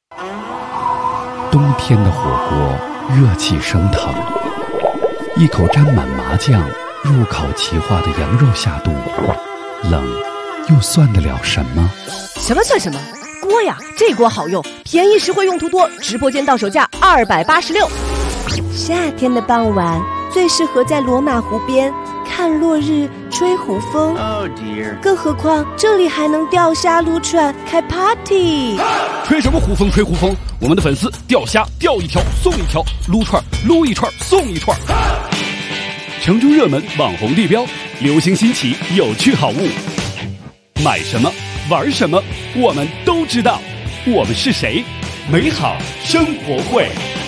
冬天的火锅热气升腾，一口沾满麻酱入口即化的羊肉下肚，冷又算得了什么？ 什么算什么？锅呀，这锅好用，便宜实惠，用途多，直播间到手价286。 夏天的傍晚最适合在罗马湖边看落日、吹湖风。 Oh dear！ 更何况这里还能钓虾、撸串、开 party。 吹什么湖风？吹湖风！我们的粉丝钓虾钓一条送一条，撸串撸一串送一串。城中热门网红地标，流行新奇有趣好物，买什么玩什么，我们都知道。我们是谁？美好生活会。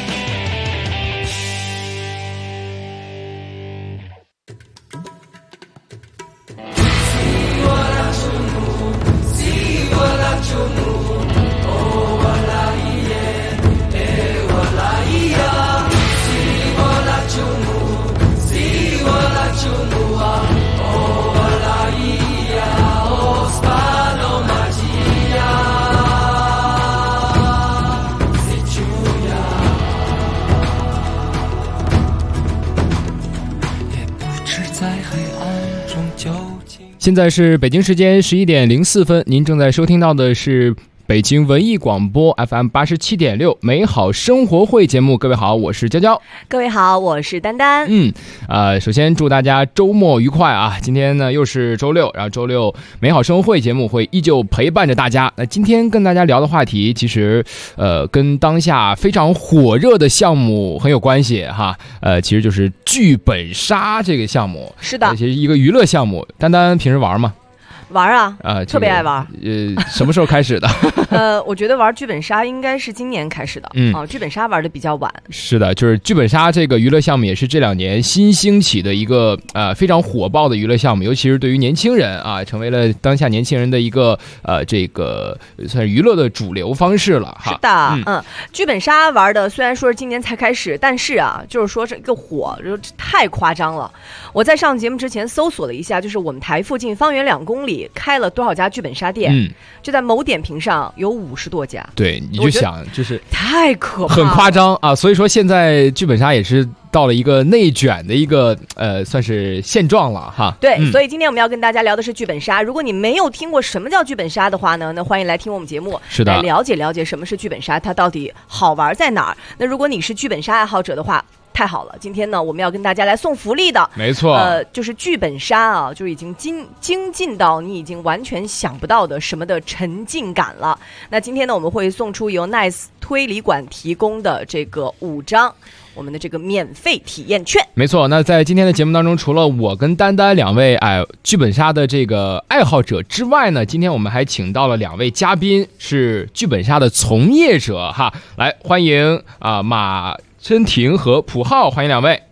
现在是北京时间11点04分，您正在收听到的是北京文艺广播 FM 87.6美好生活会节目。各位好，我是娇娇。 各位好，我是丹丹。 首先祝大家周末愉快啊！今天呢又是周六，然后周六美好生活会节目会依旧陪伴着大家。那今天跟大家聊的话题，其实跟当下非常火热的项目很有关系哈。其实就是剧本杀这个项目。 是的， 其实一个娱乐项目。丹丹平时玩吗？ 玩啊，特别爱玩。 什么时候开始的？ 我觉得玩剧本杀应该是今年开始的。剧本杀玩的比较晚。是的，就是剧本杀这个娱乐项目也是这2年新兴起的一个非常火爆的娱乐项目，尤其是对于年轻人啊，成为了当下年轻人的一个这个算是娱乐的主流方式了哈。 是的，剧本杀玩的虽然说是今年才开始，但是啊，就是说这个火太夸张了。我在上节目之前搜索了一下，就是我们台附近方圆2公里开了多少家剧本杀店，就在某点评上有50多家。 对，你就想就是太可怕了， 很夸张啊！所以说现在剧本杀也是到了一个内卷的一个算是现状了哈。 对，所以今天我们要跟大家聊的是剧本杀。如果你没有听过什么叫剧本杀的话呢，那欢迎来听我们节目， 是的， 来了解了解什么是剧本杀，它到底好玩在哪儿。那如果你是剧本杀爱好者的话，太好了，今天呢我们要跟大家来送福利的。 没错， 就是剧本杀啊，就已经精进到你已经完全想不到的什么的沉浸感了。那今天呢我们会送出由 Nice 推理馆提供的这个5张我们的这个免费体验券。 没错，那在今天的节目当中，除了我跟丹丹2位剧本杀的这个爱好者之外呢，今天我们还请到了2位嘉宾，是剧本杀的从业者哈。来欢迎马真婷和普浩，欢迎2位。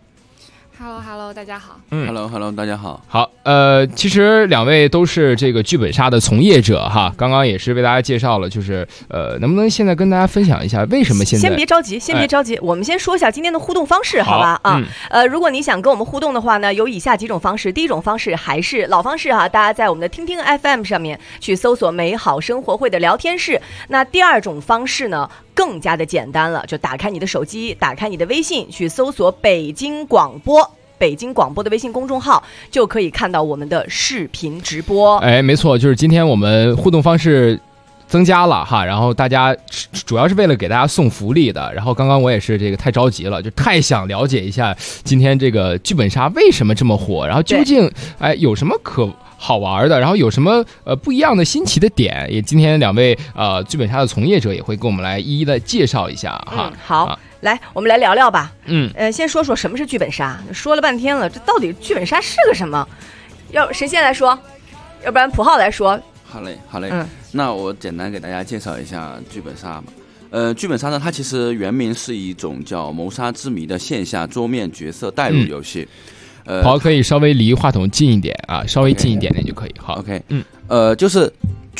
Hello， 大家好。 Hello， 大家好。 好，其实2位都是这个剧本杀的从业者哈。刚刚也是为大家介绍了，就是能不能现在跟大家分享一下为什么现在？ 先别着急，我们先说一下今天的互动方式，好吧？如果你想跟我们互动的话呢，有以下几种方式。第一种方式还是老方式哈，大家在我们的听听 FM 上面去搜索美好生活会的聊天室。那第2种方式呢，更加的简单了，就打开你的手机，打开你的微信，去搜索北京广播的微信公众号，就可以看到我们的视频直播。 没错，就是今天我们互动方式增加了哈，然后大家主要是为了给大家送福利的。然后刚刚我也是这个太着急了，就太想了解一下今天这个剧本杀为什么这么火，然后究竟有什么好玩的，然后有什么不一样的新奇的点，也今天2位剧本杀的从业者也会跟我们来一一的介绍一下哈。 好。来，我们来聊聊吧。先说说什么是剧本杀。说了半天了，这到底剧本杀是个什么？谁先来说？要不然普浩来说。 好嘞。那我简单给大家介绍一下剧本杀吧。剧本杀呢，它其实原名是一种叫谋杀之谜的线下桌面角色代入游戏。 好，可以稍微离话筒近一点啊，稍微近一点点就可以。好 ，OK，就是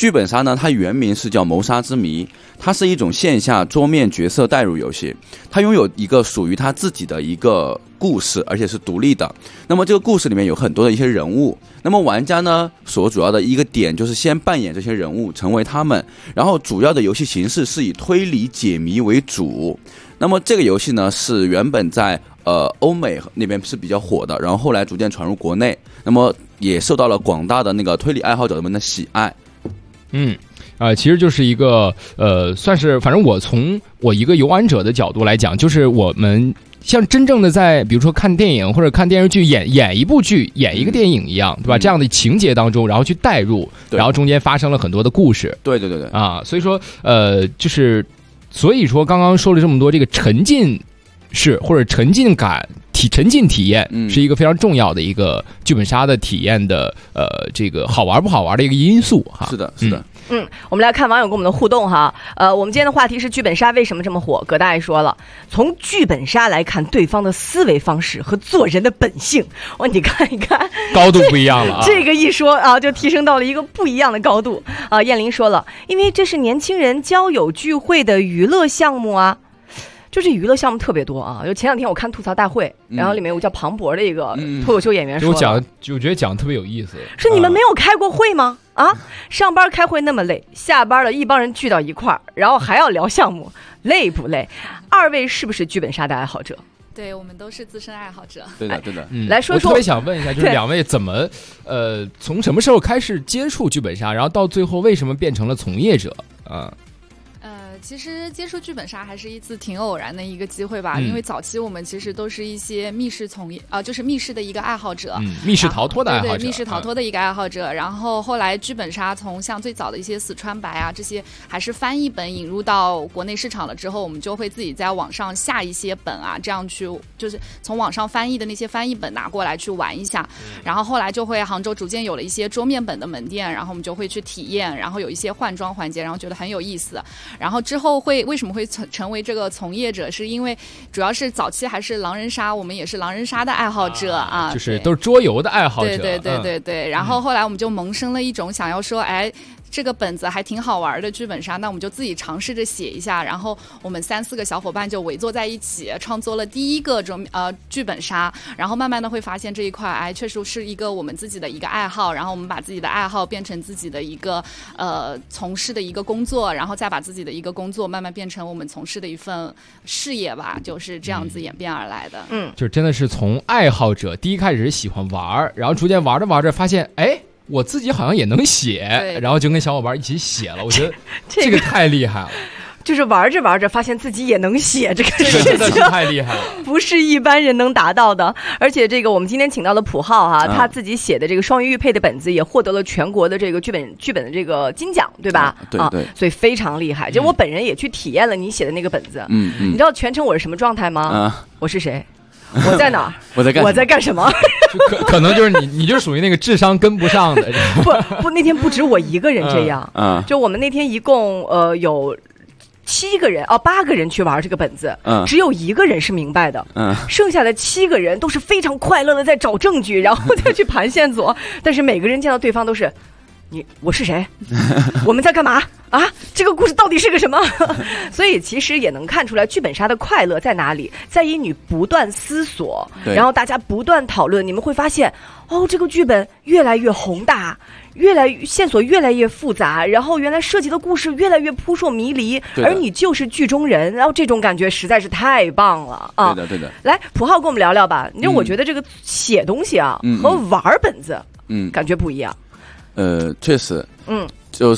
剧本杀呢，它原名是叫谋杀之谜，它是一种线下桌面角色代入游戏，它拥有一个属于它自己的一个故事，而且是独立的。那么这个故事里面有很多的一些人物，那么玩家呢所主要的一个点就是先扮演这些人物，成为他们，然后主要的游戏形式是以推理解谜为主。那么这个游戏呢是原本在欧美那边是比较火的，然后后来逐渐传入国内，那么也受到了广大的那个推理爱好者们的喜爱。 其实就是一个算是，反正我从我一个游玩者的角度来讲，就是我们像真正的在比如说看电影或者看电视剧演一部剧演一个电影一样，对吧？这样的情节当中，然后去带入，然后中间发生了很多的故事。 对啊，所以说就是所以说刚刚说了这么多，这个沉浸式或者沉浸感沉浸体验是一个非常重要的一个剧本杀的体验的这个好玩不好玩的一个因素哈。 是的我们来看网友跟我们的互动哈。我们今天的话题是剧本杀为什么这么火？葛大爷说了，从剧本杀来看对方的思维方式和做人的本性。哇，你看一看， 高度不一样了啊！ 这个一说啊，就提升到了一个不一样的高度啊。燕玲说了，因为这是年轻人交友聚会的娱乐项目啊。就这娱乐项目特别多啊！就前两天我看吐槽大会，然后里面有个叫庞博的一个脱口秀演员说， 我觉得讲得特别有意思。 是你们没有开过会吗？啊，上班开会那么累，下班了一帮人聚到一块儿，然后还要聊项目，累不累？二位是不是剧本杀的爱好者？ 对，我们都是资深爱好者。 对的。 来说说， 我特别想问一下，就是两位怎么从什么时候开始接触剧本杀，然后到最后为什么变成了从业者啊？ 其实接触剧本杀还是一次挺偶然的一个机会吧，因为早期我们其实都是一些密室就是密室的一个爱好者， 密室逃脱的爱好者， 对，密室逃脱的一个爱好者。然后后来剧本杀从像最早的一些死川白啊这些还是翻译本引入到国内市场了之后，我们就会自己在网上下一些本啊，这样去就是从网上翻译的那些翻译本拿过来去玩一下。然后后来就会杭州逐渐有了一些桌面本的门店，然后我们就会去体验，然后有一些换装环节，然后觉得很有意思。然后之后为什么会成为这个从业者，是因为主要是早期还是狼人杀，我们也是狼人杀的爱好者啊， 就是都是桌游的爱好者。 对。然后后来我们就萌生了一种想要说，这个本子还挺好玩的剧本杀，那我们就自己尝试着写一下。然后我们3-4个小伙伴就围坐在一起，创作了第一个剧本杀。然后慢慢的会发现这一块，确实是一个我们自己的一个爱好。然后我们把自己的爱好变成自己的一个从事的一个工作，然后再把自己的一个工作慢慢变成我们从事的一份事业吧，就是这样子演变而来的。 就真的是从爱好者第一开始是喜欢玩，然后逐渐玩着玩着发现，我自己好像也能写，然后就跟小伙伴一起写了。我觉得这个太厉害了。 就是玩着玩着发现自己也能写，这个事情太厉害了， 不是一般人能达到的。而且这个我们今天请到了普浩哈，他自己写的这个双鱼玉佩的本子也获得了全国的这个剧本的这个金奖，对吧？ 对， 所以非常厉害。就我本人也去体验了你写的那个本子，你知道全程我是什么状态吗？我是谁？我在哪儿？我在干什么？ 可能就是你就属于那个智商跟不上的。 不，那天不止我一个人这样。就我们那天一共有8个人去玩这个本子，只有1个人是明白的，剩下的7个人都是非常快乐的在找证据，然后再去盘线索。但是每个人见到对方都是。我是谁？我们在干嘛啊？这个故事到底是个什么？所以其实也能看出来，剧本杀的快乐在哪里，在于你不断思索，然后大家不断讨论，你们会发现，这个剧本越来越宏大，线索越来越复杂，然后原来设计的故事越来越扑朔迷离，而你就是剧中人，然后这种感觉实在是太棒了啊！ 对的。 来，普浩跟我们聊聊吧。因为我觉得这个写东西啊，和玩本子，感觉不一样。 确实，就是，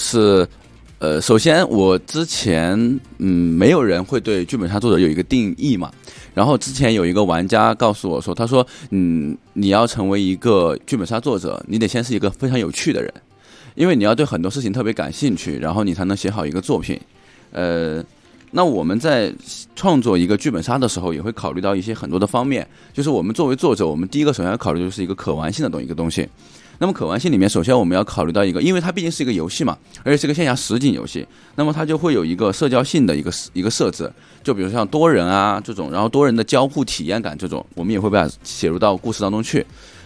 首先我之前没有人会对剧本杀作者有一个定义嘛，然后之前有一个玩家告诉我说，他说，你要成为一个剧本杀作者，你得先是一个非常有趣的人，因为你要对很多事情特别感兴趣，然后你才能写好一个作品。那我们在创作一个剧本杀的时候，也会考虑到一些很多的方面，就是我们作为作者，我们第一个首先要考虑就是一个可玩性的一个东西。那么可玩性里面，首先我们要考虑到一个，因为它毕竟是一个游戏嘛，而且是一个线下实景游戏，那么它就会有一个社交性的一个设置，就比如像多人啊这种，然后多人的交互体验感这种，我们也会把它写入到故事当中去。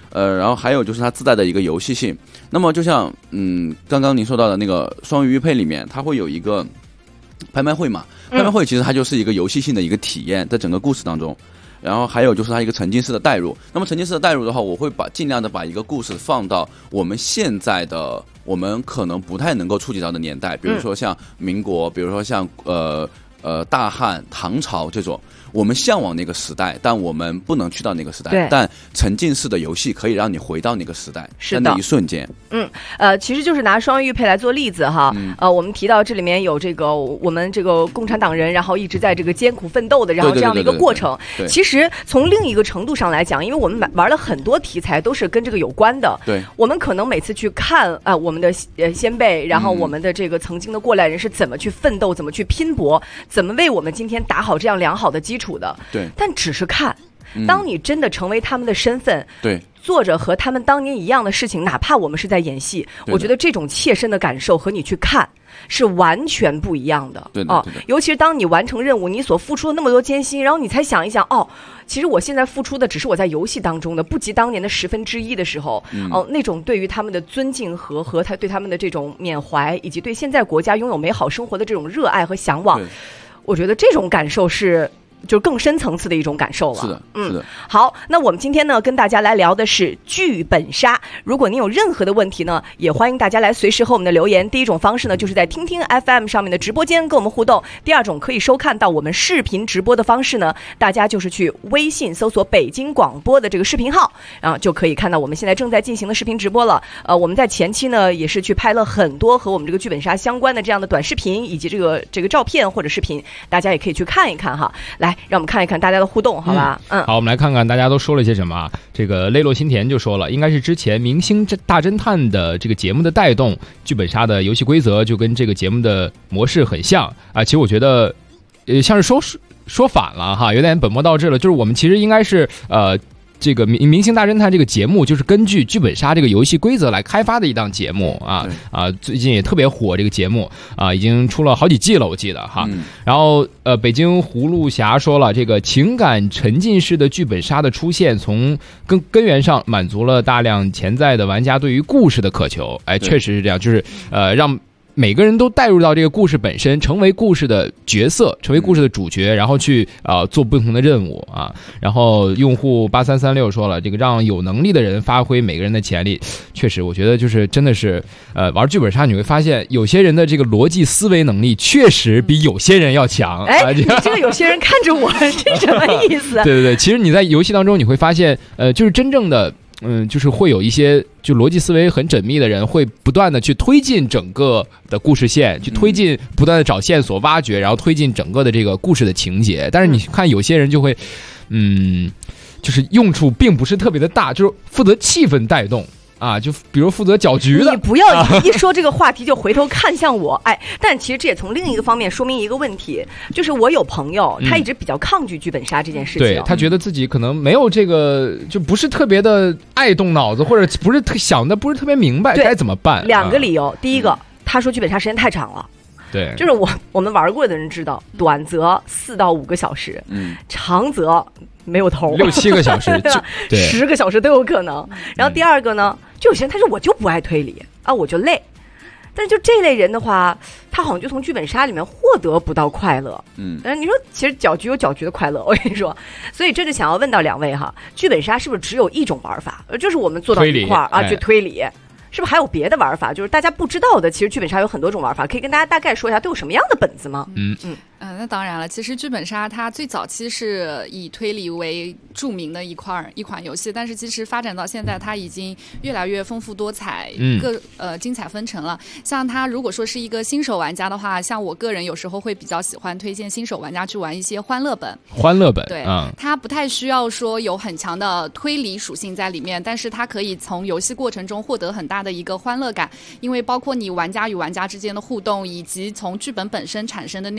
然后还有就是它自带的一个游戏性。那么就像刚刚您说到的那个双鱼玉佩里面，它会有一个拍卖会嘛，拍卖会其实它就是一个游戏性的一个体验，在整个故事当中。然后还有就是它一个沉浸式的带入。那么沉浸式的带入的话，我会尽量的把一个故事放到我们现在的我们可能不太能够触及到的年代，比如说像民国，比如说像大汉、唐朝这种我们向往那个时代，但我们不能去到那个时代。但沉浸式的游戏可以让你回到那个时代，在那一瞬间。 其实就是拿双玉佩来做例子哈。我们提到这里面有这个我们这个共产党人，然后一直在这个艰苦奋斗的，然后这样的一个过程。其实从另一个程度上来讲，因为我们玩了很多题材都是跟这个有关的。对，我们可能每次去看我们的先辈，然后我们的这个曾经的过来人是怎么去奋斗，怎么去拼搏，怎么为我们今天打好这样良好的基础的。对，但只是看。当你真的成为他们的身份，对，做着和他们当年一样的事情，哪怕我们是在演戏，我觉得这种切身的感受和你去看是完全不一样的。对的，尤其是当你完成任务，你所付出的那么多艰辛，然后你才想一想，其实我现在付出的只是我在游戏当中的不及当年的1/10的时候，那种对于他们的尊敬和他对他们的这种缅怀，以及对现在国家拥有美好生活的这种热爱和向往，我觉得这种感受是就更深层次的一种感受了。是的，是的。好，那我们今天呢跟大家来聊的是剧本杀。如果您有任何的问题呢，也欢迎大家来随时和我们的留言。第一种方式呢，就是在听听 FM 上面的直播间跟我们互动。第二种可以收看到我们视频直播的方式呢，大家就是去微信搜索北京广播的这个视频号，然后就可以看到我们现在正在进行的视频直播了。我们在前期呢也是去拍了很多和我们这个剧本杀相关的这样的短视频，以及这个照片或者视频，大家也可以去看一看哈。来，让我们看一看大家的互动，好吧？ 好，我们来看看大家都说了些什么。这个泪落心田就说了，应该是之前明星大侦探的这个节目的带动，剧本杀的游戏规则就跟这个节目的模式很像啊。其实我觉得，像是说反了哈，有点本末倒置了。就是我们其实应该是这个明星大侦探这个节目就是根据剧本杀这个游戏规则来开发的一档节目啊，最近也特别火这个节目啊，已经出了好几季了，我记得哈。然后北京葫芦侠说了，这个情感沉浸式的剧本杀的出现，从根源上满足了大量潜在的玩家对于故事的渴求。哎，确实是这样，就是让每个人都带入到这个故事本身，成为故事的角色，成为故事的主角，然后去做不同的任务啊。然后用户8336说了，这个让有能力的人发挥每个人的潜力，确实，我觉得就是真的是玩剧本杀你会发现，有些人的这个逻辑思维能力确实比有些人要强。 哎，你这个有些人看着我是什么意思？ 对，其实你在游戏当中你会发现，就是真正的。就是会有一些就逻辑思维很缜密的人，会不断的去推进整个的故事线，去推进，不断的找线索挖掘，然后推进整个的这个故事的情节。但是你看有些人就会，就是用处并不是特别的大，就是负责气氛带动。啊，就比如负责搅局的， 你不要一说这个话题就回头看向我，哎，但其实这也从另一个方面说明一个问题，就是我有朋友，他一直比较抗拒剧本杀这件事情， 对，他觉得自己可能没有这个，就不是特别的爱动脑子，或者不是想的不是特别明白该怎么办。 两个理由，第一个，他说剧本杀时间太长了。 对， 就是我们玩过的人知道，短则4到5个小时，长则没有头 6、7个小时， 对，10个小时都有可能。然后第二个呢，就有些人他说我就不爱推理啊，我就累。但就这类人的话，他好像就从剧本杀里面获得不到快乐。你说其实搅局有搅局的快乐，我跟你说。所以这就想要问到两位哈，剧本杀是不是只有一种玩法？就是我们坐到一块儿啊，去推理。是不是还有别的玩法？就是大家不知道的，其实剧本杀有很多种玩法，可以跟大家大概说一下都有什么样的本子吗？ 那当然了，其实剧本杀它最早期是以推理为著名的一款游戏，但是其实发展到现在，它已经越来越丰富多彩，精彩纷呈了。像它如果说是一个新手玩家的话，像我个人有时候会比较喜欢推荐新手玩家去玩一些欢乐本。 欢乐本， 对，它不太需要说有很强的推理属性在里面，但是它可以从游戏过程中获得很大的一个欢乐感，因为包括你玩家与玩家之间的互动，以及从剧本本身产生的那些欢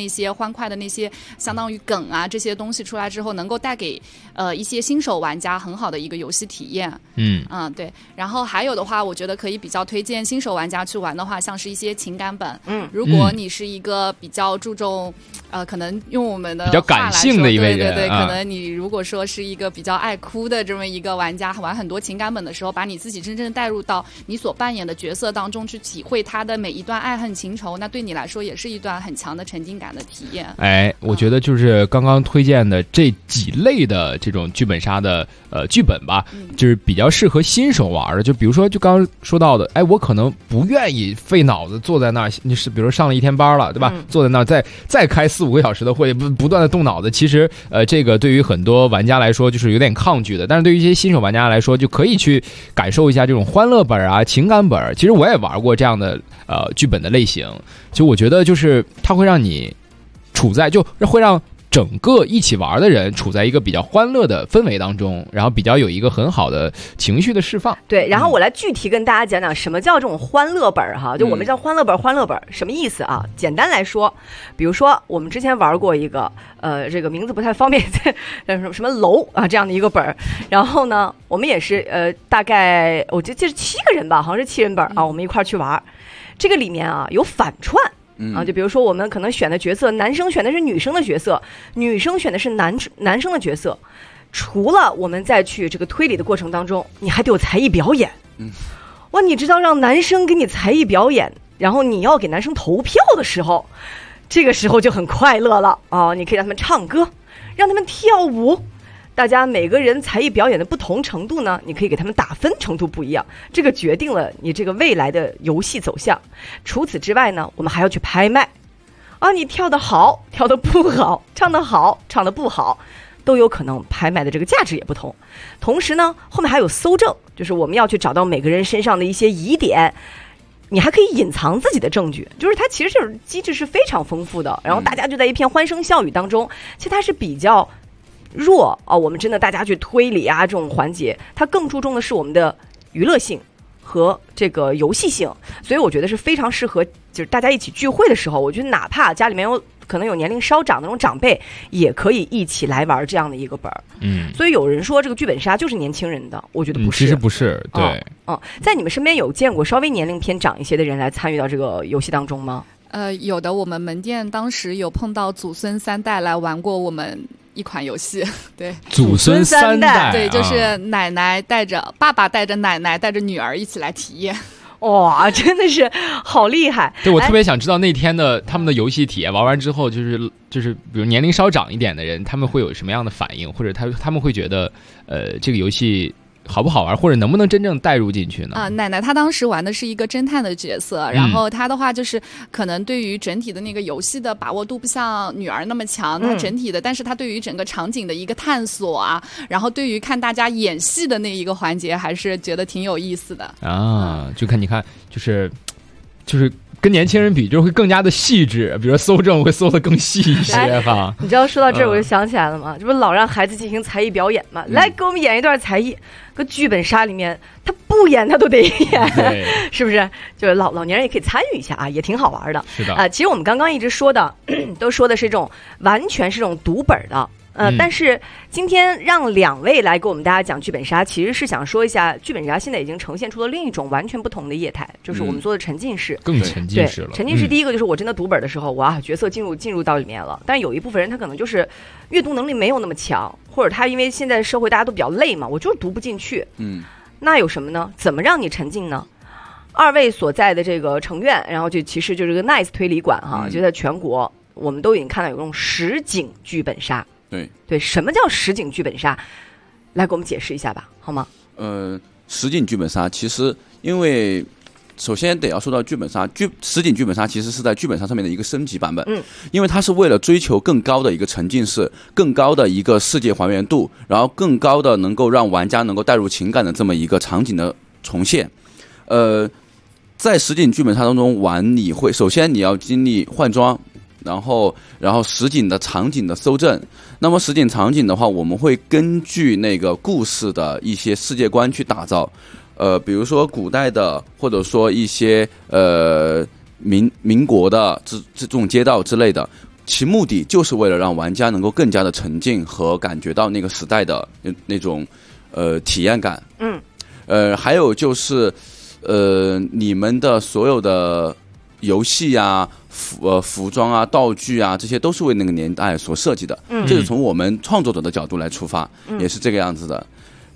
欢快的那些相当于梗啊这些东西出来之后，能够带给一些新手玩家很好的一个游戏体验。对。然后还有的话，我觉得可以比较推荐新手玩家去玩的话，像是一些情感本。如果你是一个比较注重可能用我们的比较感性的一位人， 对，可能你如果说是一个比较爱哭的这么一个玩家，玩很多情感本的时候，把你自己真正带入到你所扮演的角色当中去体会他的每一段爱恨情仇，那对你来说也是一段很强的沉浸感的体验。 我觉得就是刚刚推荐的这几类的这种剧本杀的剧本吧，就是比较适合新手玩的。就比如说就刚刚说到的，我可能不愿意费脑子坐在那儿，你是比如上了一天班了，对吧？坐在那儿再开4-5个小时的会，不断的动脑子，其实这个对于很多玩家来说就是有点抗拒的。但是对于一些新手玩家来说，就可以去感受一下这种欢乐本啊、情感本。其实我也玩过这样的剧本的类型，就我觉得就是它会让你处在，就会让整个一起玩的人处在一个比较欢乐的氛围当中，然后比较有一个很好的情绪的释放。 对，然后我来具体跟大家讲讲什么叫这种欢乐本哈，就我们叫欢乐本什么意思啊？简单来说，比如说我们之前玩过一个这个名字不太方便，什么楼啊这样的一个本，然后呢，我们也是大概我记得这是7个人吧，好像是7人本啊，我们一块去玩。这个里面啊有反串。就比如说我们可能选的角色，男生选的是女生的角色，女生选的是男生的角色。除了我们在去这个推理的过程当中，你还得有才艺表演。哇，你知道让男生给你才艺表演，然后你要给男生投票的时候，这个时候就很快乐了啊！你可以让他们唱歌，让他们跳舞。大家每个人才艺表演的不同程度呢，你可以给他们打分程度不一样，这个决定了你这个未来的游戏走向。除此之外呢，我们还要去拍卖啊，你跳得好，跳得不好，唱得好，唱得不好，都有可能拍卖的这个价值也不同。同时呢，后面还有搜证，就是我们要去找到每个人身上的一些疑点，你还可以隐藏自己的证据，就是它其实就是机制是非常丰富的。然后大家就在一片欢声笑语当中，其实它是比较弱啊，我们真的大家去推理啊这种环节，它更注重的是我们的娱乐性和这个游戏性，所以我觉得是非常适合就是大家一起聚会的时候，我觉得哪怕家里面可能有年龄稍长的那种长辈，也可以一起来玩这样的一个本儿。所以有人说这个剧本杀就是年轻人的，我觉得不是， 其实不是，对。 在你们身边有见过稍微年龄偏长一些的人来参与到这个游戏当中吗？ 有的，我们门店当时有碰到祖孙3代来玩过我们一款游戏。对， 祖孙3代， 对，就是奶奶带着爸爸带着奶奶带着女儿一起来体验。 哇，真的是好厉害！ 对，我特别想知道那天的他们的游戏体验玩完之后，就是比如年龄稍长一点的人，他们会有什么样的反应，或者他们会觉得这个游戏好不好玩，或者能不能真正带入进去呢？ 奶奶她当时玩的是一个侦探的角色，然后她的话就是可能对于整体的那个游戏的把握度不像女儿那么强，她整体的，但是她对于整个场景的一个探索啊，然后对于看大家演戏的那一个环节，还是觉得挺有意思的啊。就看你看，就是跟年轻人比，就会更加的细致，比如说搜证会搜得更细一些哈。 你知道说到这儿我就想起来了吗？这不老让孩子进行才艺表演吗？来给我们演一段才艺。个剧本杀里面他不演他都得演，是不是？就是老年人也可以参与一下啊，也挺好玩的。 是的其实我们刚刚一直说的都说的是这种完全是这种读本的。但是今天让2位来给我们大家讲剧本杀，其实是想说一下，剧本杀现在已经呈现出了另一种完全不同的业态，就是我们做的沉浸式， 更沉浸式了。 沉浸式第一个就是我真的读本的时候，哇，角色进入到里面了。但有一部分人他可能就是阅读能力没有那么强，或者他因为现在社会大家都比较累嘛，我就是读不进去。那有什么呢？怎么让你沉浸呢？2位所在的这个城院，然后就其实就是个 Nice 推理馆哈，就在全国我们都已经看到有这种实景剧本杀。对，什么叫实景剧本杀？来给我们解释一下吧，好吗？ 实景剧本杀其实因为首先得要说到剧本杀，实景剧本杀其实是在剧本杀上面的一个升级版本。因为它是为了追求更高的一个沉浸式，更高的一个世界还原度，然后更高的能够让玩家能够带入情感的这么一个场景的重现。在实景剧本杀当中玩，你会首先你要经历换装，然后实景的场景的搜证。那么实景场景的话，我们会根据那个故事的一些世界观去打造，比如说古代的，或者说一些民国的这种街道之类的， 其目的就是为了让玩家能够更加的沉浸和感觉到那个时代的那种体验感。还有就是你们的所有的游戏啊、服装啊、道具啊，这些都是为那个年代所设计的。这是从我们创作者的角度来出发，也是这个样子的。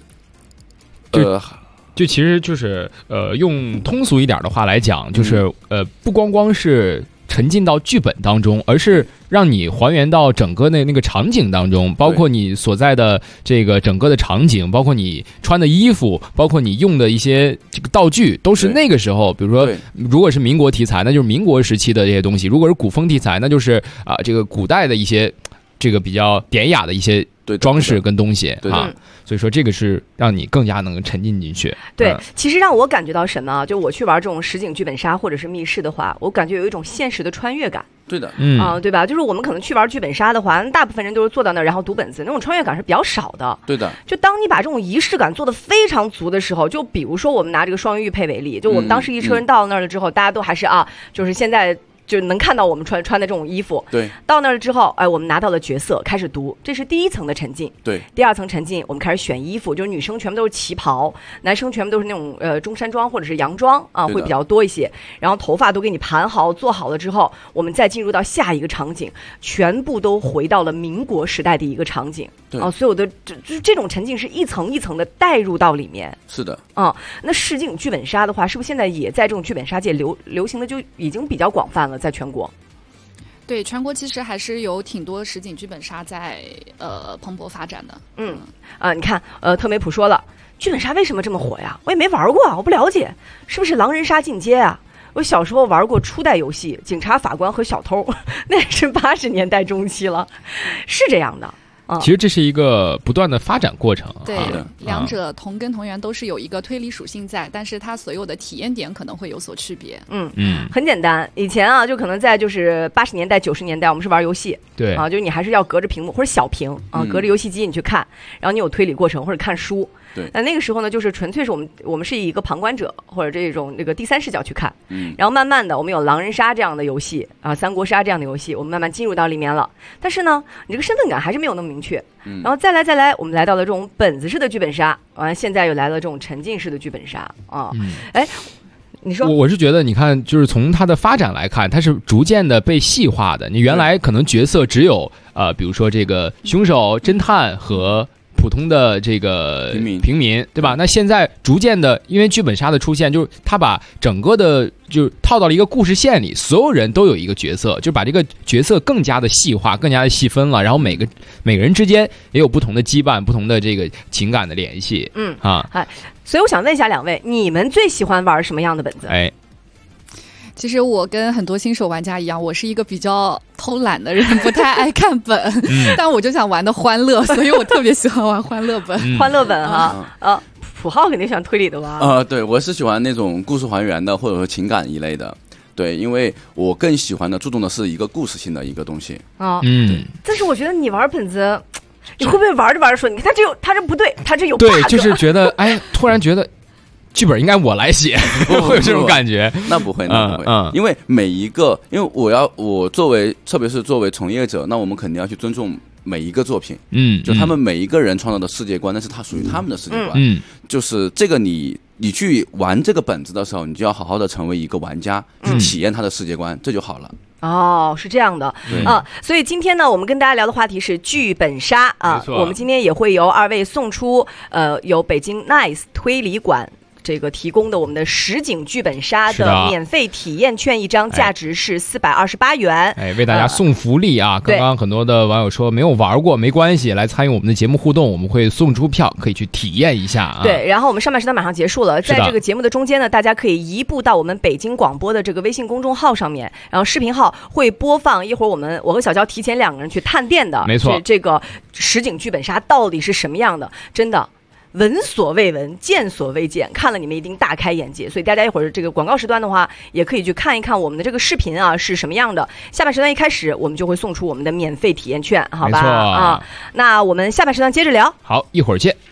就其实就是用通俗一点的话来讲，就是不光是沉浸到剧本当中，而是让你还原到整个那个场景当中，包括你所在的这个整个的场景，包括你穿的衣服，包括你用的一些这个道具，都是那个时候，比如说如果是民国题材，那就是民国时期的这些东西；如果是古风题材，那就是这个古代的一些这个比较典雅的一些装饰跟东西啊。所以说这个是让你更加能沉浸进去。 对，其实让我感觉到什么，就我去玩这种实景剧本杀或者是密室的话，我感觉有一种现实的穿越感。 对的， 对吧？就是我们可能去玩剧本杀的话，大部分人都是坐到那儿然后读本子，那种穿越感是比较少的。 对的， 就当你把这种仪式感做得非常足的时候，就比如说我们拿这个双鱼玉佩为例，就我们当时一车人到那儿了之后，大家都还是就是现在就能看到我们穿的这种衣服。 对， 到那儿之后，我们拿到了角色，开始读，这是第一层的沉浸。 对， 第二层沉浸，我们开始选衣服，就是女生全部都是旗袍，男生全部都是那种中山装或者是洋装会比较多一些。然后头发都给你盘好做好了之后，我们再进入到下一个场景，全部都回到了民国时代的一个场景。所有的就是这种沉浸是一层一层的带入到里面。 是的。 那实景剧本杀的话，是不是现在也在这种剧本杀界流行的就已经比较广泛了，在全国？ 对，全国其实还是有挺多实景剧本杀在蓬勃发展的。 你看特梅普说了，剧本杀为什么这么火呀？我也没玩过啊，我不了解，是不是狼人杀进阶啊？我小时候玩过初代游戏，警察、法官和小偷，那也是80年代中期了，是这样的。 其实这是一个不断的发展过程。 对，两者同根同源，都是有一个推理属性在，但是它所有的体验点可能会有所区别。 很简单，以前就可能在就是80年代、90年代，我们是玩游戏， 对就是你还是要隔着屏幕或者小屏隔着游戏机你去看，然后你有推理过程或者看书。 对， 那个时候呢，就是纯粹是我们是以一个旁观者或者这种那个第三视角去看，然后慢慢的我们有狼人杀这样的游戏三国杀这样的游戏，我们慢慢进入到里面了。但是呢，你这个身份感还是没有那么明确。然后再来，我们来到了这种本子式的剧本杀，现在又来了这种沉浸式的剧本杀你说， 我是觉得，你看，就是从它的发展来看，它是逐渐的被细化的。你原来可能角色只有比如说这个凶手、侦探和普通的这个平民，对吧？那现在逐渐的，因为剧本杀的出现，就是他把整个的就套到了一个故事线里，所有人都有一个角色，就把这个角色更加的细化、更加的细分了。然后每个人之间也有不同的羁绊、不同的这个情感的联系。 所以我想问一下两位，你们最喜欢玩什么样的本子？ 其实我跟很多新手玩家一样，我是一个比较偷懒的人，不太爱看本，但我就想玩的欢乐，所以我特别喜欢玩欢乐本。 欢乐本普浩肯定喜欢推理的吧？ 对，我是喜欢那种故事还原的，或者说情感一类的。对，因为我更喜欢的注重的是一个故事性的一个东西。 但是我觉得你玩本子，你会不会玩着玩着说，你看他这不对，他这有 bug。 对，就是觉得突然觉得剧本应该我来写，会有这种感觉。 那不会，因为因为我特别是作为从业者，那我们肯定要去尊重每一个作品。就他们每一个人创造的世界观，那是他属于他们的世界观。就是这个你去玩这个本子的时候，你就要好好的成为一个玩家，去体验他的世界观，这就好了。 是这样的所以今天呢，我们跟大家聊的话题是剧本杀我们今天也会由2位送出由北京 Nice 推理馆这个提供的我们的实景剧本杀的免费体验券1张，价值是428元。 为大家送福利啊！刚刚很多的网友说没有玩过没关系，来参与我们的节目互动，我们会送出票，可以去体验一下对，然后我们上半时段马上结束了，在这个节目的中间呢，大家可以移步到我们北京广播的这个微信公众号上面，然后视频号会播放一会儿我和小娇提前2个人去探店的， 没错， 这个实景剧本杀到底是什么样的，真的。闻所未闻，见所未见，看了你们一定大开眼界。所以大家一会儿这个广告时段的话，也可以去看一看我们的这个视频是什么样的。下半时段一开始，我们就会送出我们的免费体验券，好吧？那我们下半时段接着聊。 好，一会儿见。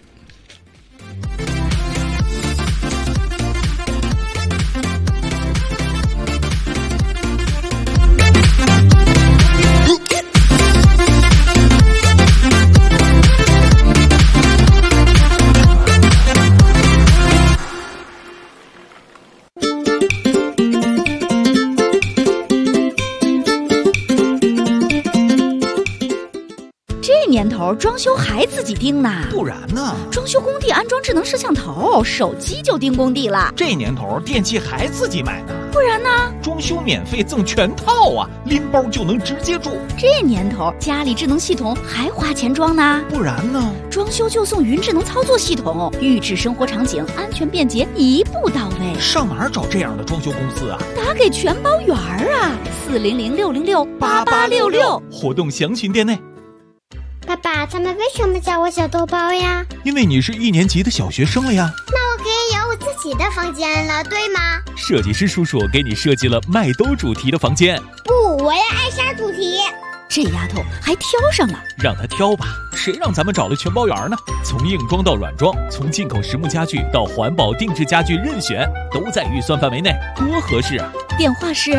年头装修还自己盯呢？ 不然呢？ 装修工地安装智能摄像头，手机就盯工地了。 这年头电器还自己买呢？ 不然呢？ 装修免费赠全套啊，拎包就能直接住。 这年头家里智能系统还花钱装呢？ 不然呢？ 装修就送云智能操作系统，预制生活场景，安全便捷，一步到位。 上哪儿找这样的装修公司啊？ 打给全包园啊，400-606-8866， 活动详询店内。 爸爸，他们为什么叫我小豆包呀？ 因为你是1年级的小学生了呀。 那我可以有我自己的房间了，对吗？ 设计师叔叔给你设计了麦兜主题的房间。 不，我要艾莎主题。 这丫头还挑上了， 让她挑吧，谁让咱们找了全包园呢？从硬装到软装，从进口实木家具到环保定制家具，任选都在预算范围内，多合适啊！ 电话是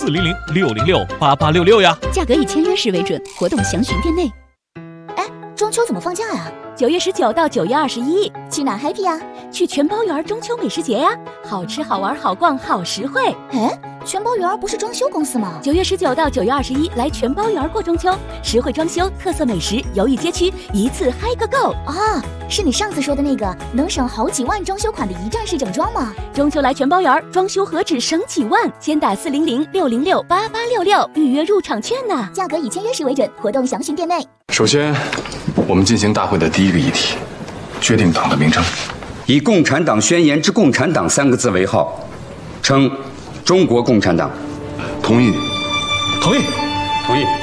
400-606-8866呀。 价格以签约时为准，活动详询店内。 哎，中秋怎么放假呀 ？9月19到9月21， 去哪 happy 啊？ 去全包园中秋美食节呀，好吃好玩好逛好实惠。 哎，全包园不是装修公司吗 ？9月19到9月21，来全包园过中秋，实惠装修，特色美食，犹豫街区，一次嗨个够啊！是你上次说的那个能省好几万装修款的一站式整装吗？ 中秋来全包园，装修何止省几万？先打400-606-8866预约入场券呢， 价格以签约时为准，活动详询店内。 首先，我们进行大会的第一个议题，决定党的名称。 以共产党宣言之共产党3个字为号，称中国共产党。 同意。 同意。 同意。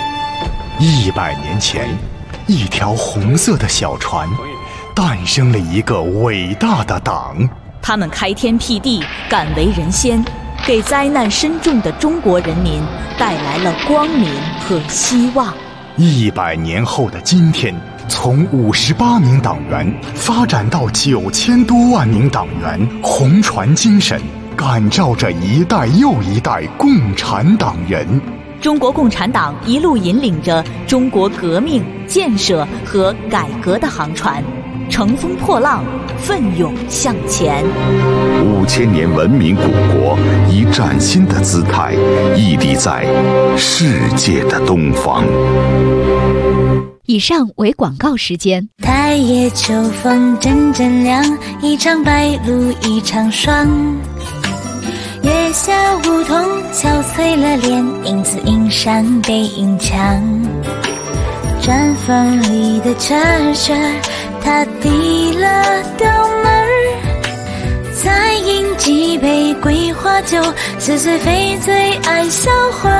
100年前，一条红色的小船，诞生了一个伟大的党。 他们开天辟地，敢为人先，给灾难深重的中国人民带来了光明和希望。 100年后的今天，从58名党员发展到9000多万名党员，红船精神感召着一代又一代共产党人。 中国共产党一路引领着中国革命、建设和改革的航船，乘风破浪，奋勇向前。 5000年文明古国以崭新的姿态屹立在世界的东方。 以上为广告时间。 太夜秋风阵阵凉，一场白露一场霜。月下梧桐憔悴了脸，因此映上背影墙。毡房里的茶水，他递了刀门，再饮几杯桂花酒，似水非醉爱销魂。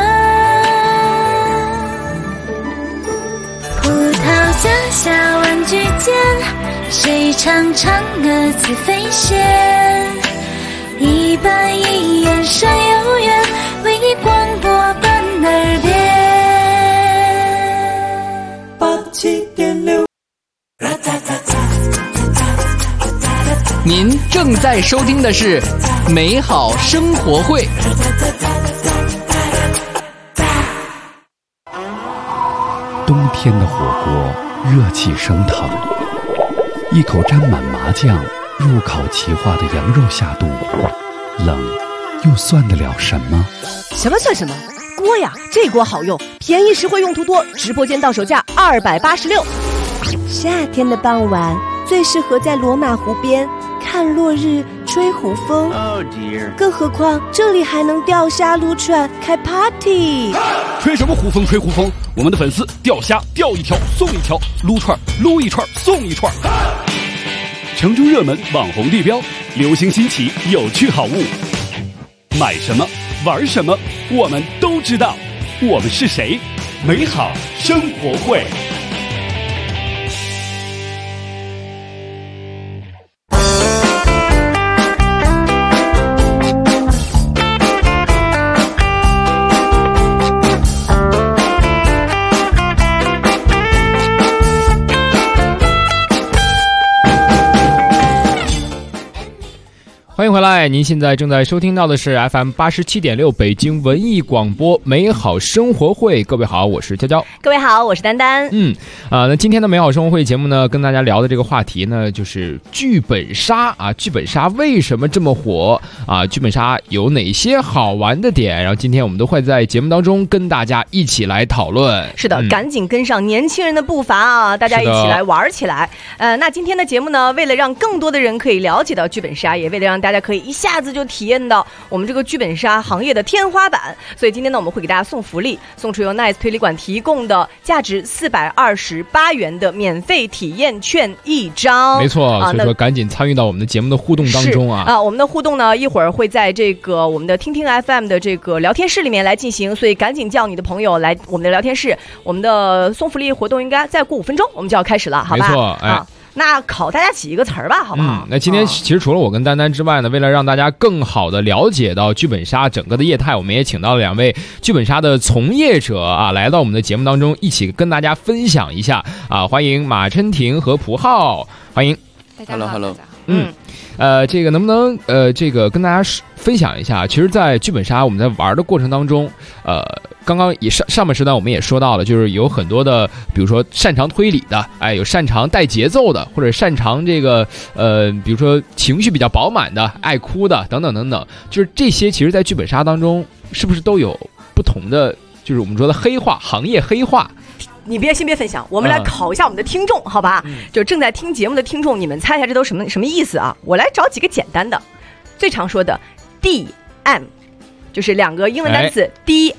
葡萄架下玩具间，谁唱嫦娥自飞仙？一板一眼山有缘，为你广播伴耳边。87.6。 您正在收听的是美好生活会。 冬天的火锅，热气升腾，一口沾满麻酱入烤齐化的羊肉下肚，冷又算得了什么？ 什么算什么？锅呀，这锅好用，便宜实惠，用途多，直播间到手价286。 夏天的傍晚，最适合在罗马湖边看落日、吹湖风。更何况这里还能钓虾、撸串、开 party。 吹什么湖风？吹湖风！我们的粉丝钓虾钓一条送一条，撸串撸一串送一串。城中热门网红地标，流行新奇有趣好物，买什么玩什么我们都知道。我们是谁？美好生活会。 欢欢迎回来，您现在正在收听到的是 FM 87.6北京文艺广播美好生活会。各位好，我是娇娇。 各位好，我是丹丹。 那今天的美好生活会节目呢，跟大家聊的这个话题呢，就是剧本杀啊。剧本杀为什么这么火啊？剧本杀有哪些好玩的点？然后今天我们都会在节目当中跟大家一起来讨论。 是的，赶紧跟上年轻人的步伐啊！大家一起来玩起来。那今天的节目呢，为了让更多的人可以了解到剧本杀，也为了让大家可以一下子就体验到我们这个剧本杀行业的天花板，所以今天呢，我们会给大家送福利，送出由 Nice 推理馆提供的价值428元的免费体验券1张。 没错，所以说赶紧参与到我们的节目的互动当中啊！ 我们的互动呢，一会儿会在这个我们的听听 FM 的这个聊天室里面来进行，所以赶紧叫你的朋友来我们的聊天室。我们的送福利活动应该再过5分钟，我们就要开始了，好吧？ 没错， 那考大家几个词儿吧，好不好？ 那今天其实除了我跟丹丹之外呢，为了让大家更好的了解到剧本杀整个的业态，我们也请到了2位剧本杀的从业者啊，来到我们的节目当中，一起跟大家分享一下啊！欢迎马琛婷和蒲浩，欢迎。 大家好 ，Hello。 这个能不能这个跟大家分享一下？其实，在剧本杀我们在玩的过程当中，刚刚也上半时段我们也说到了，就是有很多的，比如说擅长推理的，有擅长带节奏的，或者擅长这个比如说情绪比较饱满的，爱哭的等等等等，就是这些，其实，在剧本杀当中，是不是都有不同的，就是我们说的黑化，行业黑化？ 你先别分享，我们来考一下我们的听众，好吧？就正在听节目的听众，你们猜一下这都什么意思啊？我来找几个简单的，最常说的 DM， 就是2个英文单词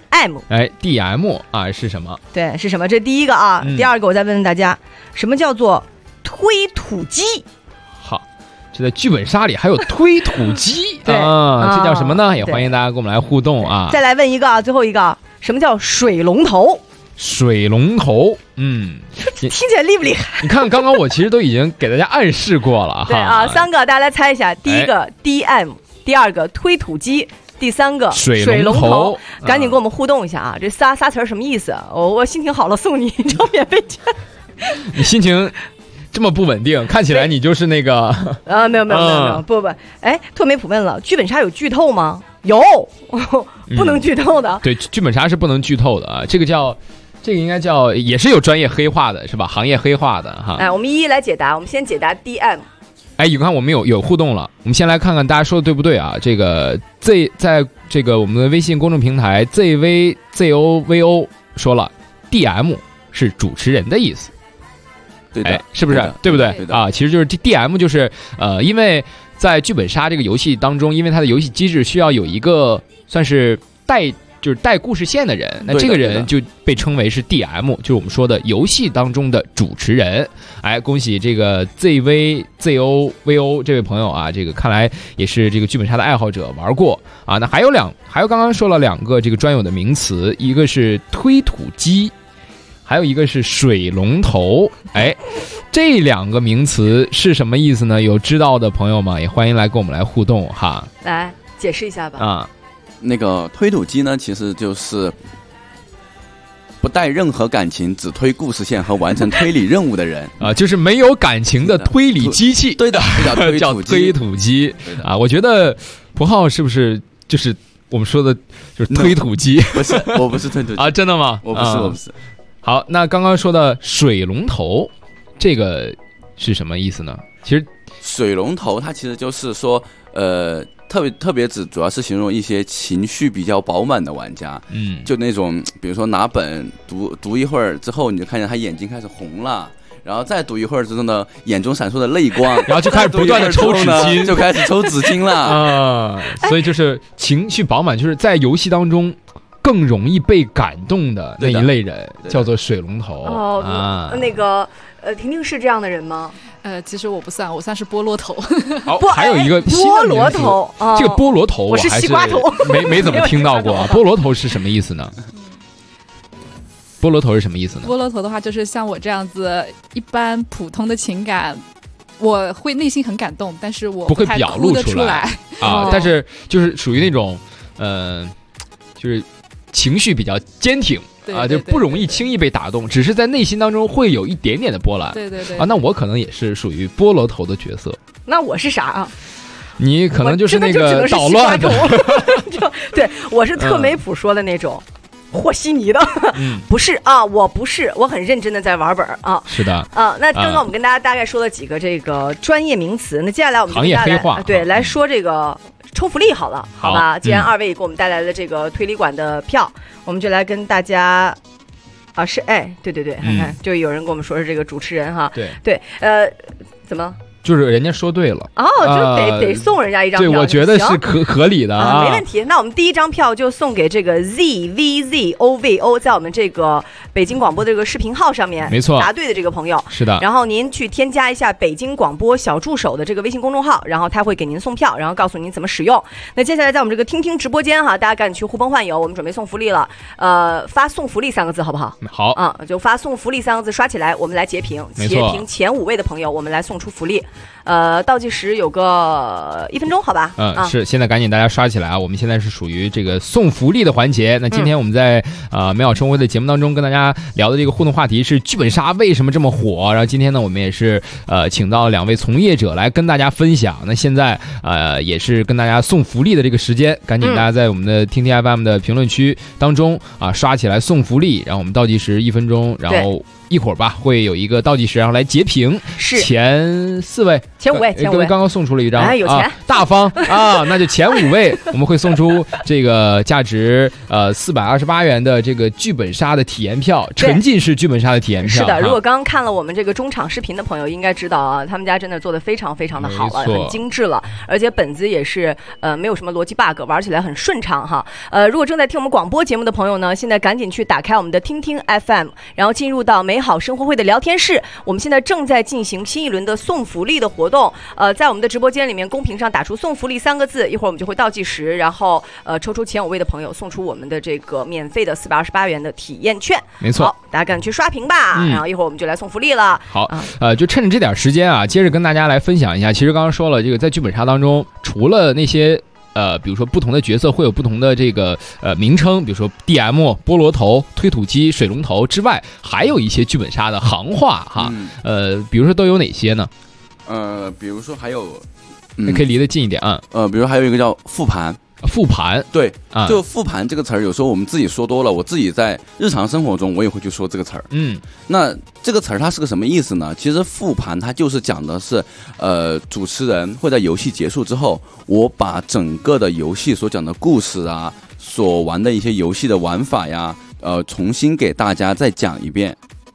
DM。DM 啊是什么？ 对，是什么？这第一个啊。第二个我再问问大家，什么叫做推土机？ 好，这在剧本杀里还有推土机对啊，这叫什么呢？也欢迎大家跟我们来互动啊。 再来问一个啊，最后一个，什么叫水龙头？ 水龙头， 听起来厉不厉害？ 你看，刚刚我其实都已经给大家暗示过了哈。 对啊，3个大家来猜一下，第一个 DM， 第二个推土机，第3个水龙头。赶紧跟我们互动一下啊！这仨词儿什么意思？我心情好了送你一张免费券。 你心情这么不稳定，看起来你就是那个没有，不，拓梅普问了，剧本杀有剧透吗？有，不能剧透的。 对，剧本杀是不能剧透的啊，这个应该叫，也是有专业黑化的，是吧？行业黑化的哈。 我们一一来解答。我们先解答 DM。 你看我们有互动了，我们先来看看大家说的对不对啊？这个在这个我们的微信公众平台 ZVZOVO 说了 ，DM 是主持人的意思。 对的， 是不是？对不对？啊，其实就是 DM 就是因为在剧本杀这个游戏当中，因为它的游戏机制需要有一个算是带故事线的人，那这个人就被称为是 DM， 就是我们说的游戏当中的主持人。恭喜这个 ZVZOVO 这位朋友啊，这个看来也是这个剧本杀的爱好者，玩过啊。那还有刚刚说了2个这个专有的名词，一个是推土机，还有一个是水龙头。这2个名词是什么意思呢？有知道的朋友们也欢迎来跟我们来互动哈。 来解释一下吧。 啊，那个推土机呢，其实就是不带任何感情，只推故事线和完成推理任务的人啊，就是没有感情的推理机器。 对的， 叫推土机啊。我觉得蒲浩是不是就是我们说的就是推土机？ 不是，我不是推土机啊，真的吗？ 我不是。 好，那刚刚说的水龙头，这个是什么意思呢？其实水龙头它其实就是说，特别主要是形容一些情绪比较饱满的玩家，就那种比如说拿本读一会儿之后，你就看见他眼睛开始红了。然后再读一会儿之后呢，眼中闪烁的泪光， 然后就开始不断的抽纸巾， 就开始抽纸巾了啊！所以就是情绪饱满，就是在游戏当中更容易被感动的那一类人，叫做水龙头啊。那个婷婷是这样的人吗？ 其实我不算，我算是菠萝头。 好，还有一个菠萝头， 这个菠萝头我是西瓜头， 没怎么听到过。菠萝头是什么意思呢？菠萝头是什么意思呢？ 菠萝头的话，就是像我这样子一般普通的情感，我会内心很感动，但是我不会表露出来啊。但是就是属于那种，就是情绪比较坚挺啊，就不容易轻易被打动，只是在内心当中会有一点点的波澜。 对啊，那我可能也是属于菠萝头的角色。 那我是啥啊？ 你可能就是那个捣乱的。 对，我是特梅普说的那种。和稀泥的，不是啊，我不是，我很认真的在玩本啊。 是的啊，那刚刚我们跟大家大概说了几个这个专业名词，那接下来我们行业黑化， 对，来说这个抽福利好了，好吧？既然二位也给我们带来了这个推理馆的票，我们就来跟大家啊，是哎，对，就有人跟我们说是这个主持人哈， 对， 怎么？ 就是人家说对了哦，就得送人家一张票。 对，我觉得是合理的啊， 没问题。那我们第一张票就送给这个 ZVZOVO， 在我们这个北京广播的这个视频号上面， 没错， 答对的这个朋友是的。 然后您去添加一下北京广播小助手的这个微信公众号，然后他会给您送票，然后告诉您怎么使用。那接下来在我们这个听听直播间哈，大家赶紧去呼朋唤友，我们准备送福利了。发送福利3个字好不好？ 好啊，就发送福利3个字刷起来，我们来截屏，截屏前5位的朋友，我们来送出福利。倒计时有个1分钟，好吧？ 是，现在赶紧大家刷起来啊！我们现在是属于这个送福利的环节。那今天我们在美好生活的节目当中跟大家聊的这个互动话题是剧本杀为什么这么火？然后今天呢，我们也是请到2位从业者来跟大家分享。那现在也是跟大家送福利的这个时间，赶紧大家在我们的听听 FM 的评论区当中刷起来送福利。然后我们倒计时1分钟，然后一会儿吧会有一个倒计时，然后来截屏， 是前5位。 前5位， 各位刚刚送出了一张， 有钱大方啊，那就前5位我们会送出这个价值428元的这个剧本杀的体验票，沉浸式剧本杀的体验票。 是的，如果刚刚看了我们这个中场视频的朋友应该知道啊，他们家真的做的非常非常的好了，很精致了，而且本子也是没有什么逻辑 bug， 玩起来很顺畅哈。如果正在听我们广播节目的朋友呢，现在赶紧去打开我们的听听 FM， 然后进入到美好生活会的聊天室，我们现在正在进行新一轮的送福利的活动。在我们的直播间里面公屏上打出送福利3个字，一会儿我们就会倒计时，然后抽出前5位的朋友送出我们的这个免费的428元的体验券。 没错， 好，大家赶紧去刷屏吧，然后一会儿我们就来送福利了。 好，就趁着这点时间啊，接着跟大家来分享一下。其实刚刚说了，这个在剧本杀当中，除了那些比如说不同的角色会有不同的这个名称，比如说 DM、菠萝头、推土机、水龙头之外，还有一些剧本杀的行话哈。比如说都有哪些呢？ 比如说还有， 你可以离得近一点啊。 比如还有一个叫复盘。 复盘， 对，就复盘这个词儿，有时候我们自己说多了，我自己在日常生活中我也会去说这个词儿。那这个词儿它是个什么意思呢？其实复盘它就是讲的是，主持人会在游戏结束之后，我把整个的游戏所讲的故事啊，所玩的一些游戏的玩法呀，重新给大家再讲一遍。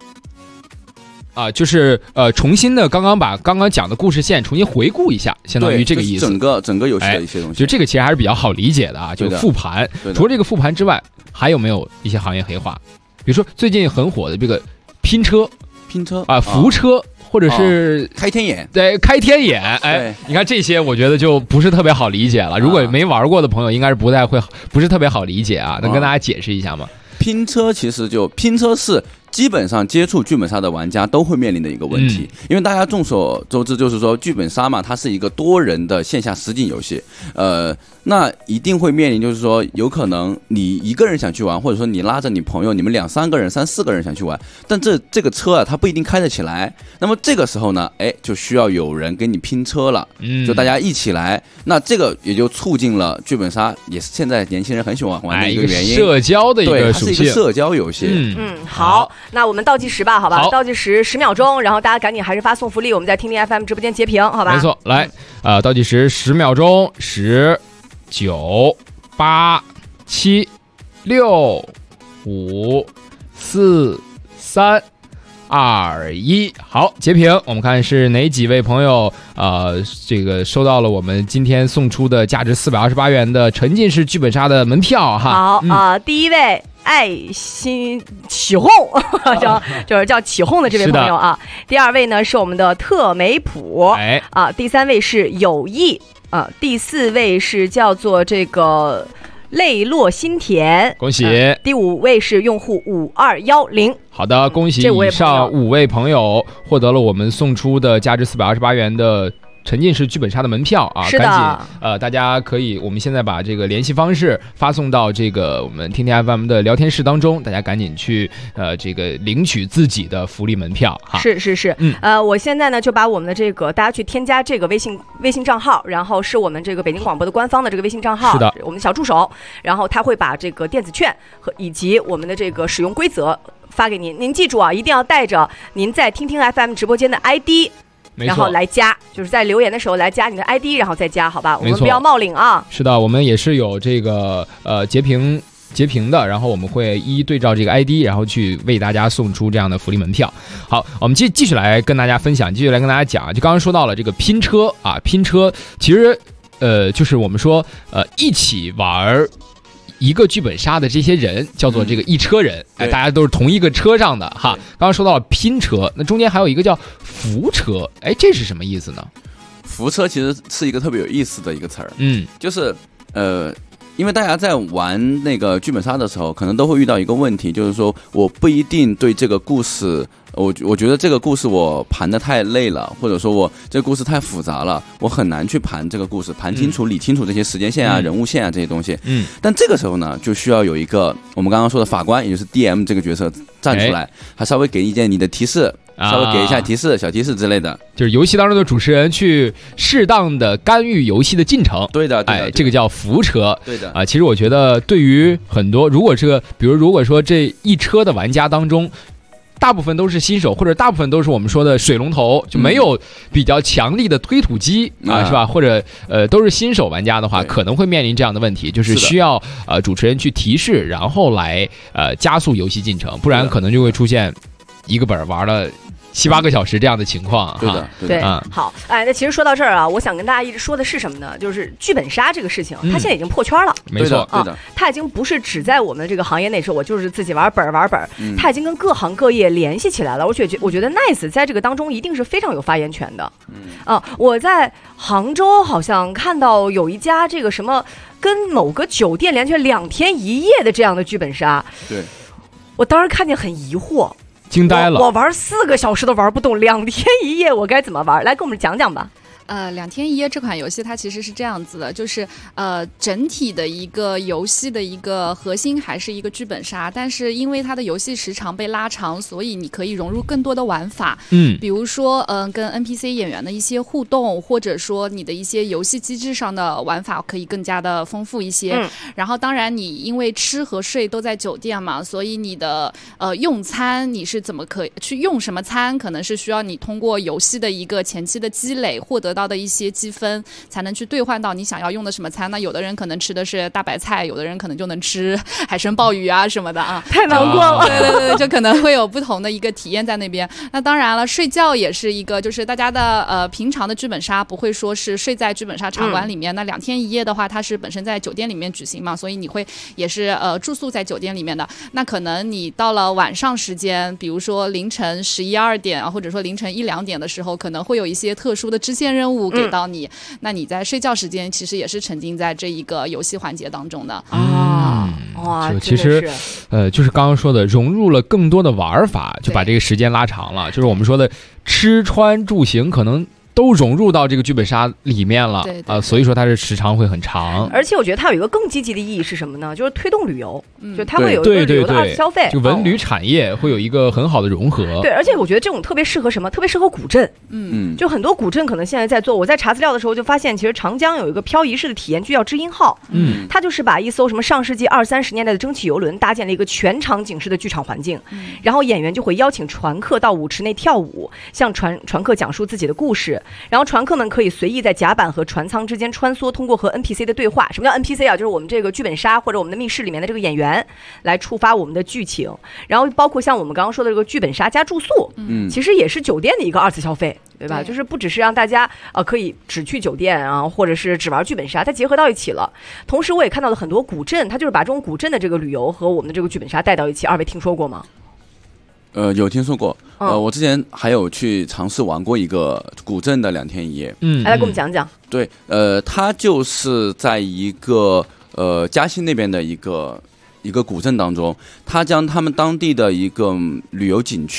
就是重新的把刚刚讲的故事线重新回顾一下，相当于这个意思。 整个游戏的一些东西， 就这个其实还是比较好理解的啊。就复盘，除了这个复盘之外，还有没有一些行业黑话？比如说最近很火的这个拼车啊，扶车。或者是开天眼， 对，开天眼，哎，你看这些，我觉得就不是特别好理解了。如果没玩过的朋友，应该是不是特别好理解啊。能跟大家解释一下吗？ 拼车其实拼车是基本上接触剧本杀的玩家都会面临的一个问题，因为大家众所周知，就是说剧本杀嘛，它是一个多人的线下实景游戏，那一定会面临就是说，有可能你一个人想去玩，或者说你拉着你朋友，你们2-3个人、3-4个人想去玩，但这个车啊，它不一定开得起来。那么这个时候呢，就需要有人给你拼车了，就大家一起来。那这个也就促进了剧本杀，也是现在年轻人很喜欢玩的一个原因， 社交的一个属性， 它是一个社交游戏。 好，那我们倒计时吧，好吧，倒计时10秒钟，然后大家赶紧还是发送福利，我们在听听 FM 直播间截屏，好吧？ 没错，来，倒计时10秒钟，10、9、8、7、6、5、4、3、2、1，好，截屏。我们看是哪几位朋友这个收到了我们今天送出的价值428元的沉浸式剧本杀的门票哈。 好第一位爱心起哄，就是叫起哄的这位朋友啊。第2位呢是我们的特梅普，第3位是有意第4位是叫做这个泪落心田， 恭喜。 第5位是用户5210。 好的，恭喜以上5位朋友获得了我们送出的价值428元的沉浸式剧本杀的门票啊，赶紧大家可以，我们现在把这个联系方式发送到这个我们天天 FM 的聊天室当中，大家赶紧去这个领取自己的福利门票哈。 是，我现在呢就把我们的这个大家去添加这个微信账号，然后是我们这个北京广播的官方的这个微信账号， 是的， 我们的小助手，然后他会把这个电子券和以及我们的这个使用规则发给您。您记住啊，一定要带着您在听听 FM 直播间的 ID。然后来加，就是在留言的时候来加你的 ID， 然后再加，好吧？我们不要冒领啊。 是的，我们也是有这个截屏的，然后我们会一一对照这个 ID， 然后去为大家送出这样的福利门票。好，我们继续来跟大家分享，继续来跟大家讲，就刚刚说到了这个拼车啊，拼车其实就是我们说一起玩一个剧本杀的这些人叫做这个一车人，大家都是同一个车上的哈。刚刚说到了拼车，那中间还有一个叫扶车，这是什么意思呢？ 扶车其实是一个特别有意思的一个词儿，就是因为大家在玩那个剧本杀的时候，可能都会遇到一个问题，就是说我不一定对这个故事，我觉得这个故事我盘得太累了，或者说我这个故事太复杂了，我很难去盘这个故事，盘清楚、理清楚这些时间线啊、人物线啊这些东西。但这个时候呢，就需要有一个我们刚刚说的法官，也就是 DM 这个角色站出来，他稍微给一点你的提示。稍微给一下提示、小提示之类的，就是游戏当中的主持人去适当的干预游戏的进程。对的， 这个叫扶车。 对的其实我觉得对于很多，如果说这一车的玩家当中，大部分都是新手，或者大部分都是我们说的水龙头，就没有比较强力的推土机是吧？或者都是新手玩家的话，可能会面临这样的问题，就是需要主持人去提示，然后来加速游戏进程，不然可能就会出现一个本玩了7、8个小时这样的情况。 对，好，那其实说到这儿啊，我想跟大家一直说的是什么呢？就是剧本杀这个事情，它现在已经破圈了。 没错啊，它已经不是只在我们这个行业内说，我就是自己玩本，它已经跟各行各业联系起来了。我觉得 Nice 在这个当中一定是非常有发言权的。我在杭州好像看到有一家这个什么跟某个酒店连续2天1夜的这样的剧本杀， 对， 我当时看见很疑惑。 惊呆了！ 我玩4个小时都玩不动，2天1夜我该怎么玩？来跟我们讲讲吧。 2天1夜这款游戏它其实是这样子的，就是整体的一个游戏的一个核心还是一个剧本杀，但是因为它的游戏时长被拉长，所以你可以融入更多的玩法，比如说跟 NPC 演员的一些互动，或者说你的一些游戏机制上的玩法可以更加的丰富一些。然后当然你因为吃和睡都在酒店嘛，所以你的用餐你是怎么可以去用什么餐，可能是需要你通过游戏的一个前期的积累获得到的一些积分，才能去兑换到你想要用的什么餐。那有的人可能吃的是大白菜，有的人可能就能吃海参鲍鱼啊什么的啊， 太难过了。 对，就可能会有不同的一个体验在那边。那当然了，睡觉也是一个，就是大家的平常的剧本杀不会说是睡在剧本杀场馆里面。那2天1夜的话，它是本身在酒店里面举行嘛，所以你会也是住宿在酒店里面的。那可能你到了晚上时间，比如说凌晨11、12点，或者说凌晨1、2点的时候，可能会有一些特殊的支线任务给到你，那你在睡觉时间其实也是沉浸在这一个游戏环节当中的哇， 其实就是刚刚说的融入了更多的玩法，就把这个时间拉长了，就是我们说的吃穿住行可能都融入到这个剧本杀里面了，所以说它是时长会很长。 而且我觉得它有一个更积极的意义是什么呢？就是推动旅游，就它会有一个旅游的二次消费， 就文旅产业会有一个很好的融合。 对，而且我觉得这种特别适合什么？特别适合古镇。就很多古镇可能现在在做。我在查资料的时候就发现，其实长江有一个漂移式的体验剧叫知音号，它就是把一艘什么上世纪20、30年代的蒸汽游轮搭建了一个全场景式的剧场环境，然后演员就会邀请船客到舞池内跳舞，向船客讲述自己的故事。然后船客们可以随意在甲板和船舱之间穿梭，通过和 NPC 的对话。什么叫 NPC 啊？就是我们这个剧本杀或者我们的密室里面的这个演员来触发我们的剧情。然后包括像我们刚刚说的这个剧本杀加住宿，其实也是酒店的一个二次消费，对吧？就是不只是让大家可以只去酒店啊，或者是只玩剧本杀，它结合到一起了。同时我也看到了很多古镇，它就是把这种古镇的这个旅游和我们的这个剧本杀带到一起。二位听说过吗？ 有听说过，我之前还有去尝试玩过一个古镇的2天1夜， 来给我们讲讲。 对，它就是在一个嘉兴那边的一个古镇当中，它将他们当地的一个旅游景区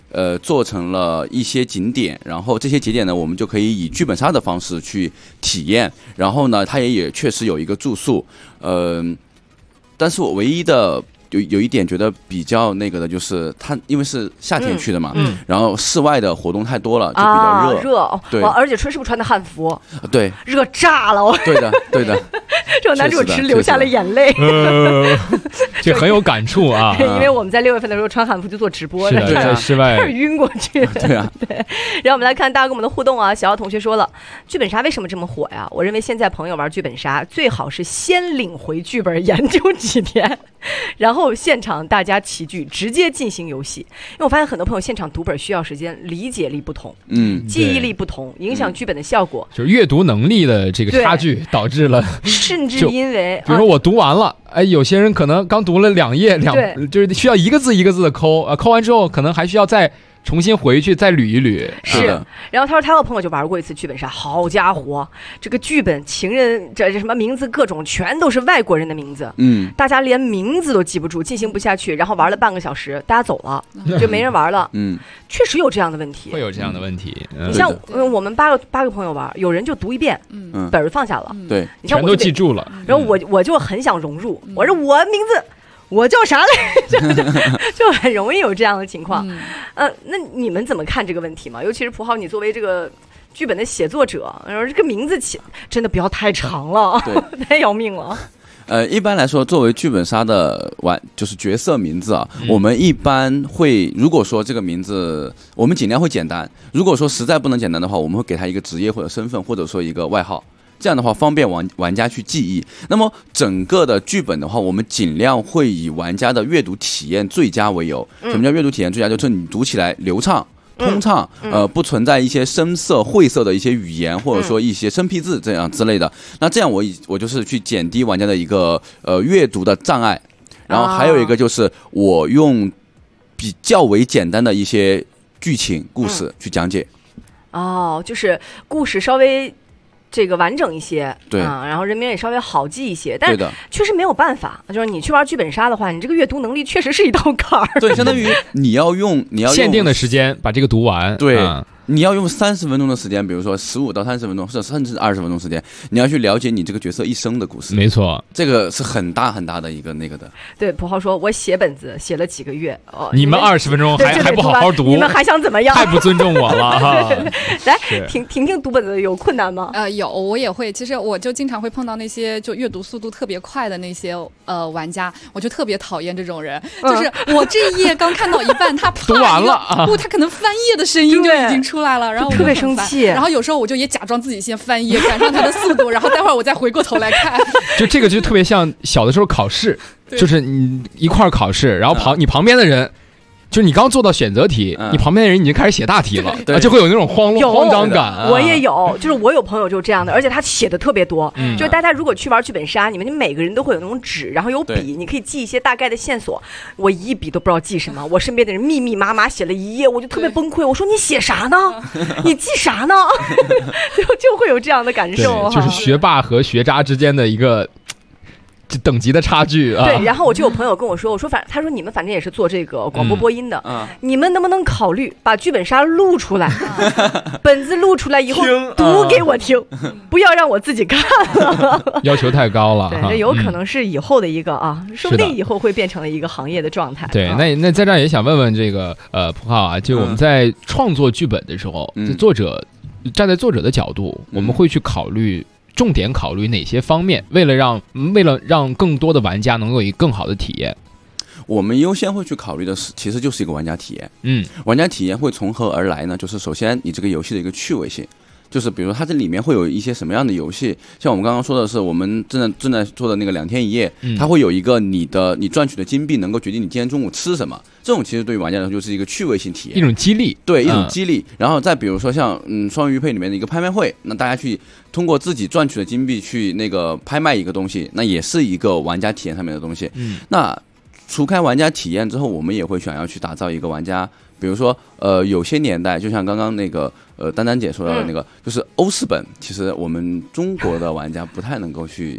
做成了一些景点，然后这些景点呢，我们就可以以剧本杀的方式去体验。然后呢，它也确实有一个住宿，但是我唯一的有一点觉得比较那个的就是它因为是夏天去的嘛，然后室外的活动太多了，就比较热。 对， 而且是不是穿的汉服？ 对， 热炸了。 对的。 这种男主持流下了眼泪， 这很有感触啊。 因为我们在6月份的时候穿汉服就做直播， 在室外差点晕过去。 对啊， 对。然后我们来看大家跟我们的互动啊，小姚同学说了，剧本杀为什么这么火呀？我认为现在朋友玩剧本杀最好是先领回剧本研究几天，然后现场大家齐聚直接进行游戏。因为我发现很多朋友现场读本需要时间，理解力不同，记忆力不同，影响剧本的效果， 就是阅读能力的这个差距导致了， 甚至因为比如说我读完了，有些人可能刚读了2页，就是需要一个字一个字的抠，抠完之后可能还需要再重新回去再捋一捋。 是，然后他说他有朋友就玩过一次剧本杀，好家伙，这个剧本情人这什么名字各种全都是外国人的名字，大家连名字都记不住，进行不下去，然后玩了半个小时，大家走了，就没人玩了。确实有这样的问题， 会有这样的问题。 你像我们八个朋友玩，有人就读一遍，本儿放下了， 对， 全都记住了。 然后我就很想融入，我说我名字。我叫啥来着？就很容易有这样的情况。那你们怎么看这个问题嘛？尤其是蒲浩，你作为这个剧本的写作者，这个名字起真的不要太长了，太要命了。 一般来说，作为剧本杀的就是角色名字啊，我们一般会，如果说这个名字，我们尽量会简单。如果说实在不能简单的话，我们会给他一个职业或者身份，或者说一个外号。这样的话方便玩家去记忆。那么整个的剧本的话，我们尽量会以玩家的阅读体验最佳为由。什么叫阅读体验最佳？就是你读起来流畅通畅，不存在一些深涩晦涩的一些语言，或者说一些生僻字这样之类的。那这样我就是去减低玩家的一个阅读的障碍。然后还有一个就是我用比较为简单的一些剧情故事去讲解。 就是故事稍微这个完整一些， 对然后人名也稍微好记一些，但是确实没有办法，就是你去玩剧本杀的话，你这个阅读能力确实是一道坎儿。 对，相当于你要用限定的时间把这个读完。 对。你要用30分钟的时间，比如说15到30分钟，甚至20分钟时间，你要去了解你这个角色一生的故事。 没错， 这个是很大很大的一个那个的。 对，蒲浩说，我写本子写了几个月， 你们20分钟还不好好读， 你们还想怎么样？ 太不尊重我了哈！ 来，婷婷读本子有困难吗？ 有，我也会。其实我就经常会碰到那些就阅读速度特别快的那些玩家，我就特别讨厌这种人。就是我这一页刚看到一半，他读完了他可能翻页的声音就已经出来了，然后我特别生气。 然后有时候我就也假装自己先翻页，赶上他的速度，然后待会儿我再回过头来看。 就这个就特别像小的时候考试，就是你一块儿考试，然后你旁边的人。就是你刚做到选择题，你旁边的人已经开始写大题了，就会有那种慌张感。 我也有，就是我有朋友就是这样的，而且他写的特别多。就是大家如果去玩剧本杀，你们每个人都会有那种纸，然后有笔，你可以记一些大概的线索。我一笔都不知道记什么，我身边的人密密麻麻写了1页，我就特别崩溃。我说你写啥呢？你记啥呢？就会有这样的感受。 就是学霸和学渣之间的一个。等级的差距啊！ 对，然后我就有朋友跟我说，他说你们反正也是做这个广播播音的，你们能不能考虑把剧本杀录出来，本子录出来以后读给我听，不要让我自己看了。 要求太高了， 对，这有可能是以后的一个说不定以后会变成了一个行业的状态。 对，那在这儿也想问问这个蒲浩啊，就我们在创作剧本的时候，站在作者的角度，我们会去重点考虑哪些方面？为了让更多的玩家能够有更好的体验， 我们优先会去考虑的其实就是一个玩家体验。玩家体验会从何而来呢？就是首先你这个游戏的一个趣味性，就是比如它这里面会有一些什么样的游戏，像我们刚刚说的是我们正在做的那个2天1夜，它会有一个你赚取的金币能够决定你今天中午吃什么，这种其实对于玩家来说就是一个趣味性体验， 一种激励。 对，一种激励。然后再比如说像双鱼配里面的一个拍卖会，那大家去通过自己赚取的金币去那个拍卖一个东西，那也是一个玩家体验上面的东西。那除开玩家体验之后，我们也会想要去打造一个玩家，比如说有些年代，就像刚刚那个丹丹姐说到的那个，就是欧式本，其实我们中国的玩家不太能够去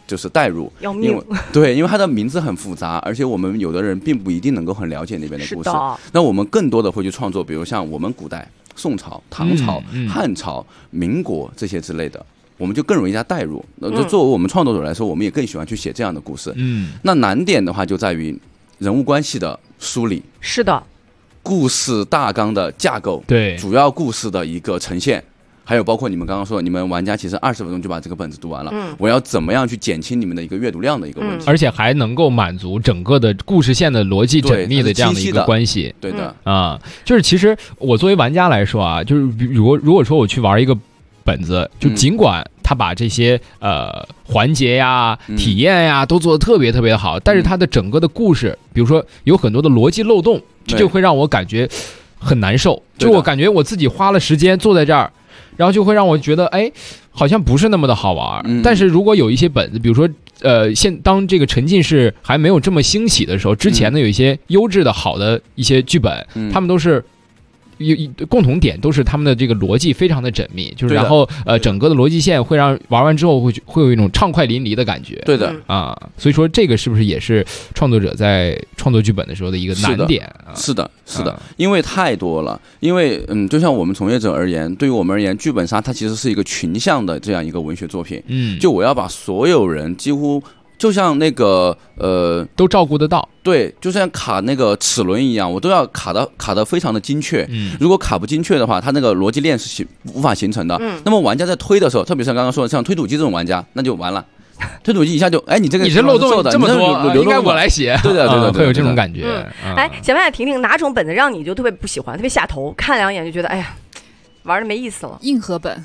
就是代入，因为它的名字很复杂，而且我们有的人并不一定能够很了解那边的故事。那我们更多的会去创作，比如像我们古代宋朝、唐朝、汉朝、民国这些之类的，我们就更容易加代入。就作为我们创作者来说，我们也更喜欢去写这样的故事。那难点的话就在于人物关系的梳理， 是的， 故事大纲的架构， 对， 主要故事的一个呈现。还有包括你们刚刚说，你们玩家其实20分钟就把这个本子读完了，我要怎么样去减轻你们的一个阅读量的一个问题， 而且还能够满足整个的故事线的逻辑缜密的这样的一个关系。 对的， 就是其实我作为玩家来说啊，就是如果说我去玩一个本子，就尽管他把这些环节呀、体验呀都做得特别特别好，但是他的整个的故事，比如说有很多的逻辑漏洞，这就会让我感觉很难受。就我感觉我自己花了时间坐在这儿，然后就会让我觉得，哎，好像不是那么的好玩。但是如果有一些本子，比如说，当这个沉浸式还没有这么兴起的时候，之前呢有一些优质的好的一些剧本，他们都是。共同点都是他们的这个逻辑非常的缜密，就是然后整个的逻辑线会让玩完之后会有一种畅快淋漓的感觉。 对的所以说这个是不是也是创作者在创作剧本的时候的一个难点？ 是的，因为太多了。因为就像我们从业者而言，对于我们而言，剧本杀它其实是一个群像的这样一个文学作品。就我要把所有人几乎。就像那个都照顾得到， 对，就像卡那个齿轮一样，我都要卡得非常的精确。如果卡不精确的话，它那个逻辑链是无法形成的。那么玩家在推的时候，特别像刚刚说的，像推土机这种玩家，那就完了。推土机一下就，哎，你这漏洞这么多，应该我来写。 对的， 会有这种感觉。 哎，想问下婷婷，哪种本子让你就特别不喜欢，特别下头，看两眼就觉得，哎呀，玩的没意思了？ 硬核本。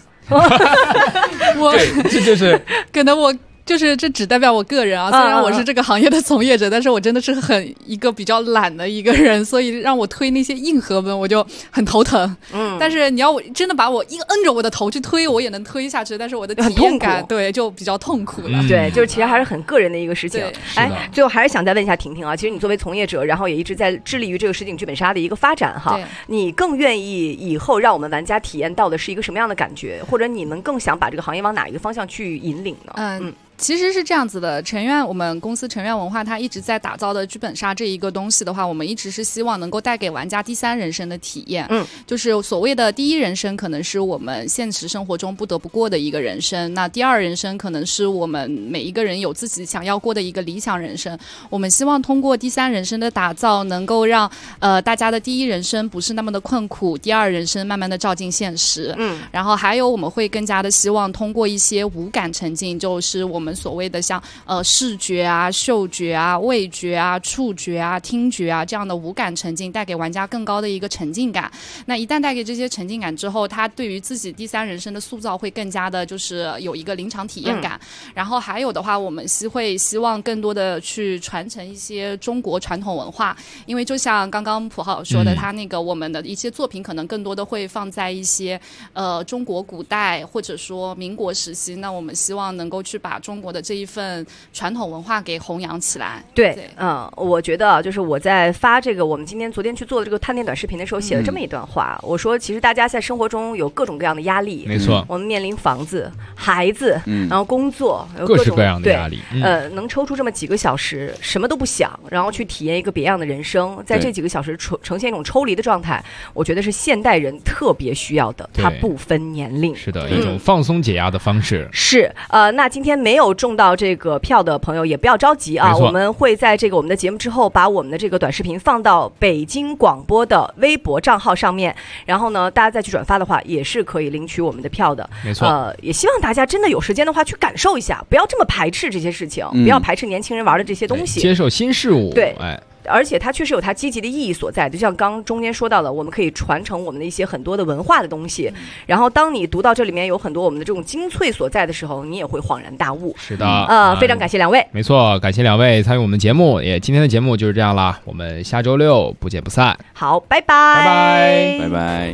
这就是可能我。就是这只代表我个人啊，虽然我是这个行业的从业者，但是我真的是一个比较懒的一个人，所以让我推那些硬核本我就很头疼。但是你要我真的把我硬摁着我的头去推，我也能推下去，但是我的体验感对就比较痛苦了。 对，就是其实还是很个人的一个事情。哎，最后还是想再问一下婷婷啊，其实你作为从业者，然后也一直在致力于这个实景剧本杀的一个发展哈，你更愿意以后让我们玩家体验到的是一个什么样的感觉，或者你们更想把这个行业往哪一个方向去引领呢？ 其实是这样子的，我们公司成院文化它一直在打造的剧本杀这一个东西的话，我们一直是希望能够带给玩家第三人生的体验。就是所谓的第一人生可能是我们现实生活中不得不过的一个人生，那第二人生可能是我们每一个人有自己想要过的一个理想人生。我们希望通过第三人生的打造，能够让大家的第一人生不是那么的困苦，第二人生慢慢的照进现实。然后还有我们会更加的希望通过一些五感沉浸，就是我们所谓的像视觉啊、嗅觉啊、味觉啊、触觉啊、听觉啊这样的五感沉浸，带给玩家更高的一个沉浸感。那一旦带给这些沉浸感之后，他对于自己第三人生的塑造会更加的就是有一个临场体验感。然后还有的话，我们会希望更多的去传承一些中国传统文化，因为就像刚刚普浩说的，他那个我们的一些作品可能更多的会放在一些中国古代或者说民国时期，那我们希望能够去把中国的这一份传统文化给弘扬起来。 对，我觉得就是我在发这个我们昨天去做的这个探店短视频的时候写了这么一段话，我说其实大家在生活中有各种各样的压力， 没错， 我们面临房子、孩子，然后工作，有各式各样的压力。 能抽出这么几个小时，什么都不想，然后去体验一个别样的人生，在这几个小时呈现一种抽离的状态，我觉得是现代人特别需要的，它不分年龄， 是的，一种放松解压的方式。 是那今天没有中到这个票的朋友也不要着急啊，我们会在这个我们的节目之后把我们的这个短视频放到北京广播的微博账号上面，然后呢大家再去转发的话也是可以领取我们的票的。 没错， 也希望大家真的有时间的话去感受一下，不要这么排斥这些事情，不要排斥年轻人玩的这些东西， 接受新事物。 对，而且它确实有它积极的意义所在，就像刚中间说到的，我们可以传承我们的一些很多的文化的东西，然后当你读到这里面有很多我们的这种精粹所在的时候，你也会恍然大悟。 是的， 非常感谢两位。 没错，感谢两位参与我们的节目，今天的节目就是这样啦，我们下周六不见不散。 好，拜拜， 拜拜， 拜拜。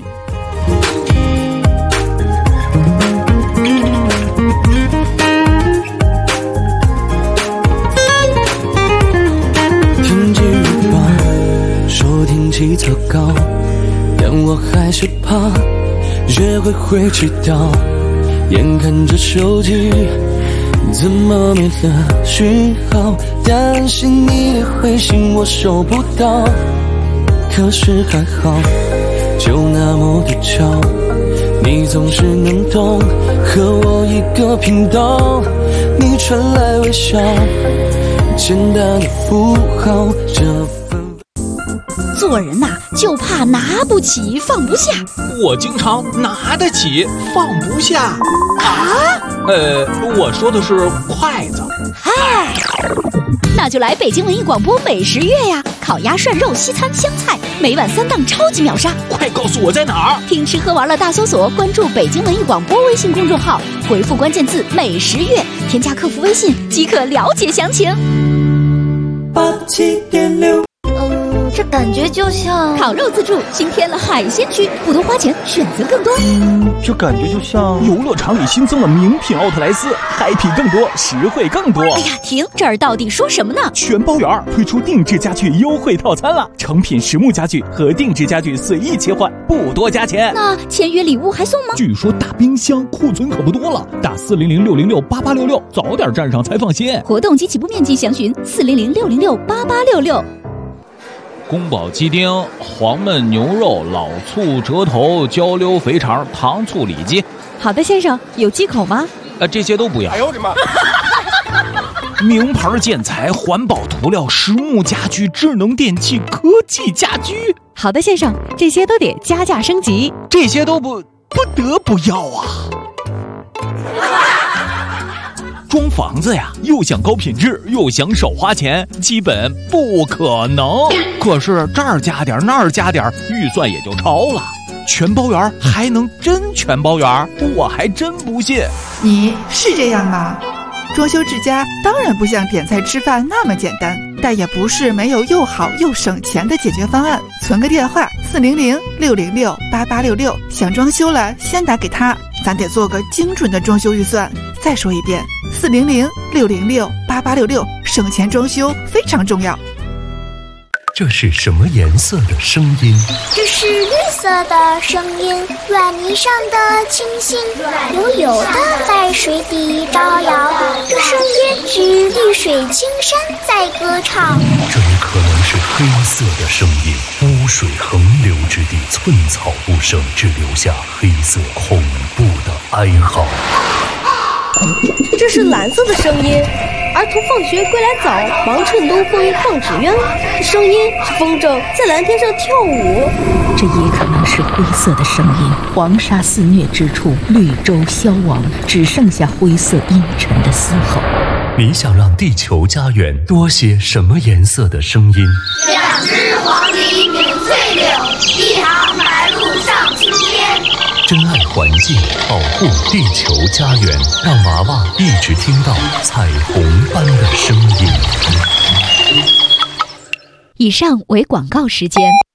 说天气糟糕，但我还是怕约会会迟到，眼看着手机怎么没了讯号？担心你的回信我收不到，可是还好，就那么的巧，你总是能懂，和我一个频道，你传来微笑，简单的符号，这做人呐，就怕拿不起放不下。 我经常拿得起放不下啊。 我说的是筷子。 嗨，那就来北京文艺广播美食月呀！烤鸭、涮肉、西餐、湘菜，每晚3档超级秒杀。 快告诉我在哪儿！ 听吃喝玩乐大搜索，关注北京文艺广播微信公众号，回复关键字美食月，添加客服微信即可了解详情。 87.6。 这感觉就像烤肉自助新添了海鲜区，不多花钱，选择更多。 这感觉就像游乐场里新增了名品奥特莱斯，happy更多，实惠更多。 哎呀，停！这儿到底说什么呢？ 全包圆推出定制家具优惠套餐了，成品实木家具和定制家具随意切换，不多加钱。 那签约礼物还送吗？ 据说大冰箱库存可不多了，打400-606-8866，早点站上才放心。 活动及起步面积详询400-606-8866。 宫保鸡丁、黄焖牛肉、老醋折头、焦溜肥肠、糖醋里脊。 好的，先生，有忌口吗？ 这些都不要。 哎呦我的妈！ 名牌建材、环保涂料、实木家具、智能电器、科技家居。 好的，先生，这些都得加价升级。 这些都不得不要啊！装房子呀，又想高品质，又想少花钱，基本不可能。可是这儿加点，那儿加点，预算也就超了。全包圆还能真全包圆？我还真不信。 你是这样吗？装修之家当然不像点菜吃饭那么简单，但也不是没有又好又省钱的解决方案。存个电话400-606-8866，想装修了先打给他，咱得做个精准的装修预算。再说一遍，400-606-8866，省钱装修非常重要。 这是什么颜色的声音？ 这是绿色的声音，软泥上的清新，悠悠的在水底招摇。这声音是绿水青山在歌唱。 这也可能是黑色的声音，污水横流之地，寸草不生，只留下黑色恐怖的哀嚎。 这是蓝色的声音，儿童放学归来早，忙趁东风放纸鸢。声音是风筝在蓝天上跳舞。 这也可能是灰色的声音，黄沙肆虐之处，绿洲消亡，只剩下灰色阴沉的嘶吼。 你想让地球家园多些什么颜色的声音 ？2只黄鹂鸣翠柳，1行白鹭上青天。 珍爱环境，保护地球家园，让娃娃一直听到彩虹般的声音。 以上为广告时间。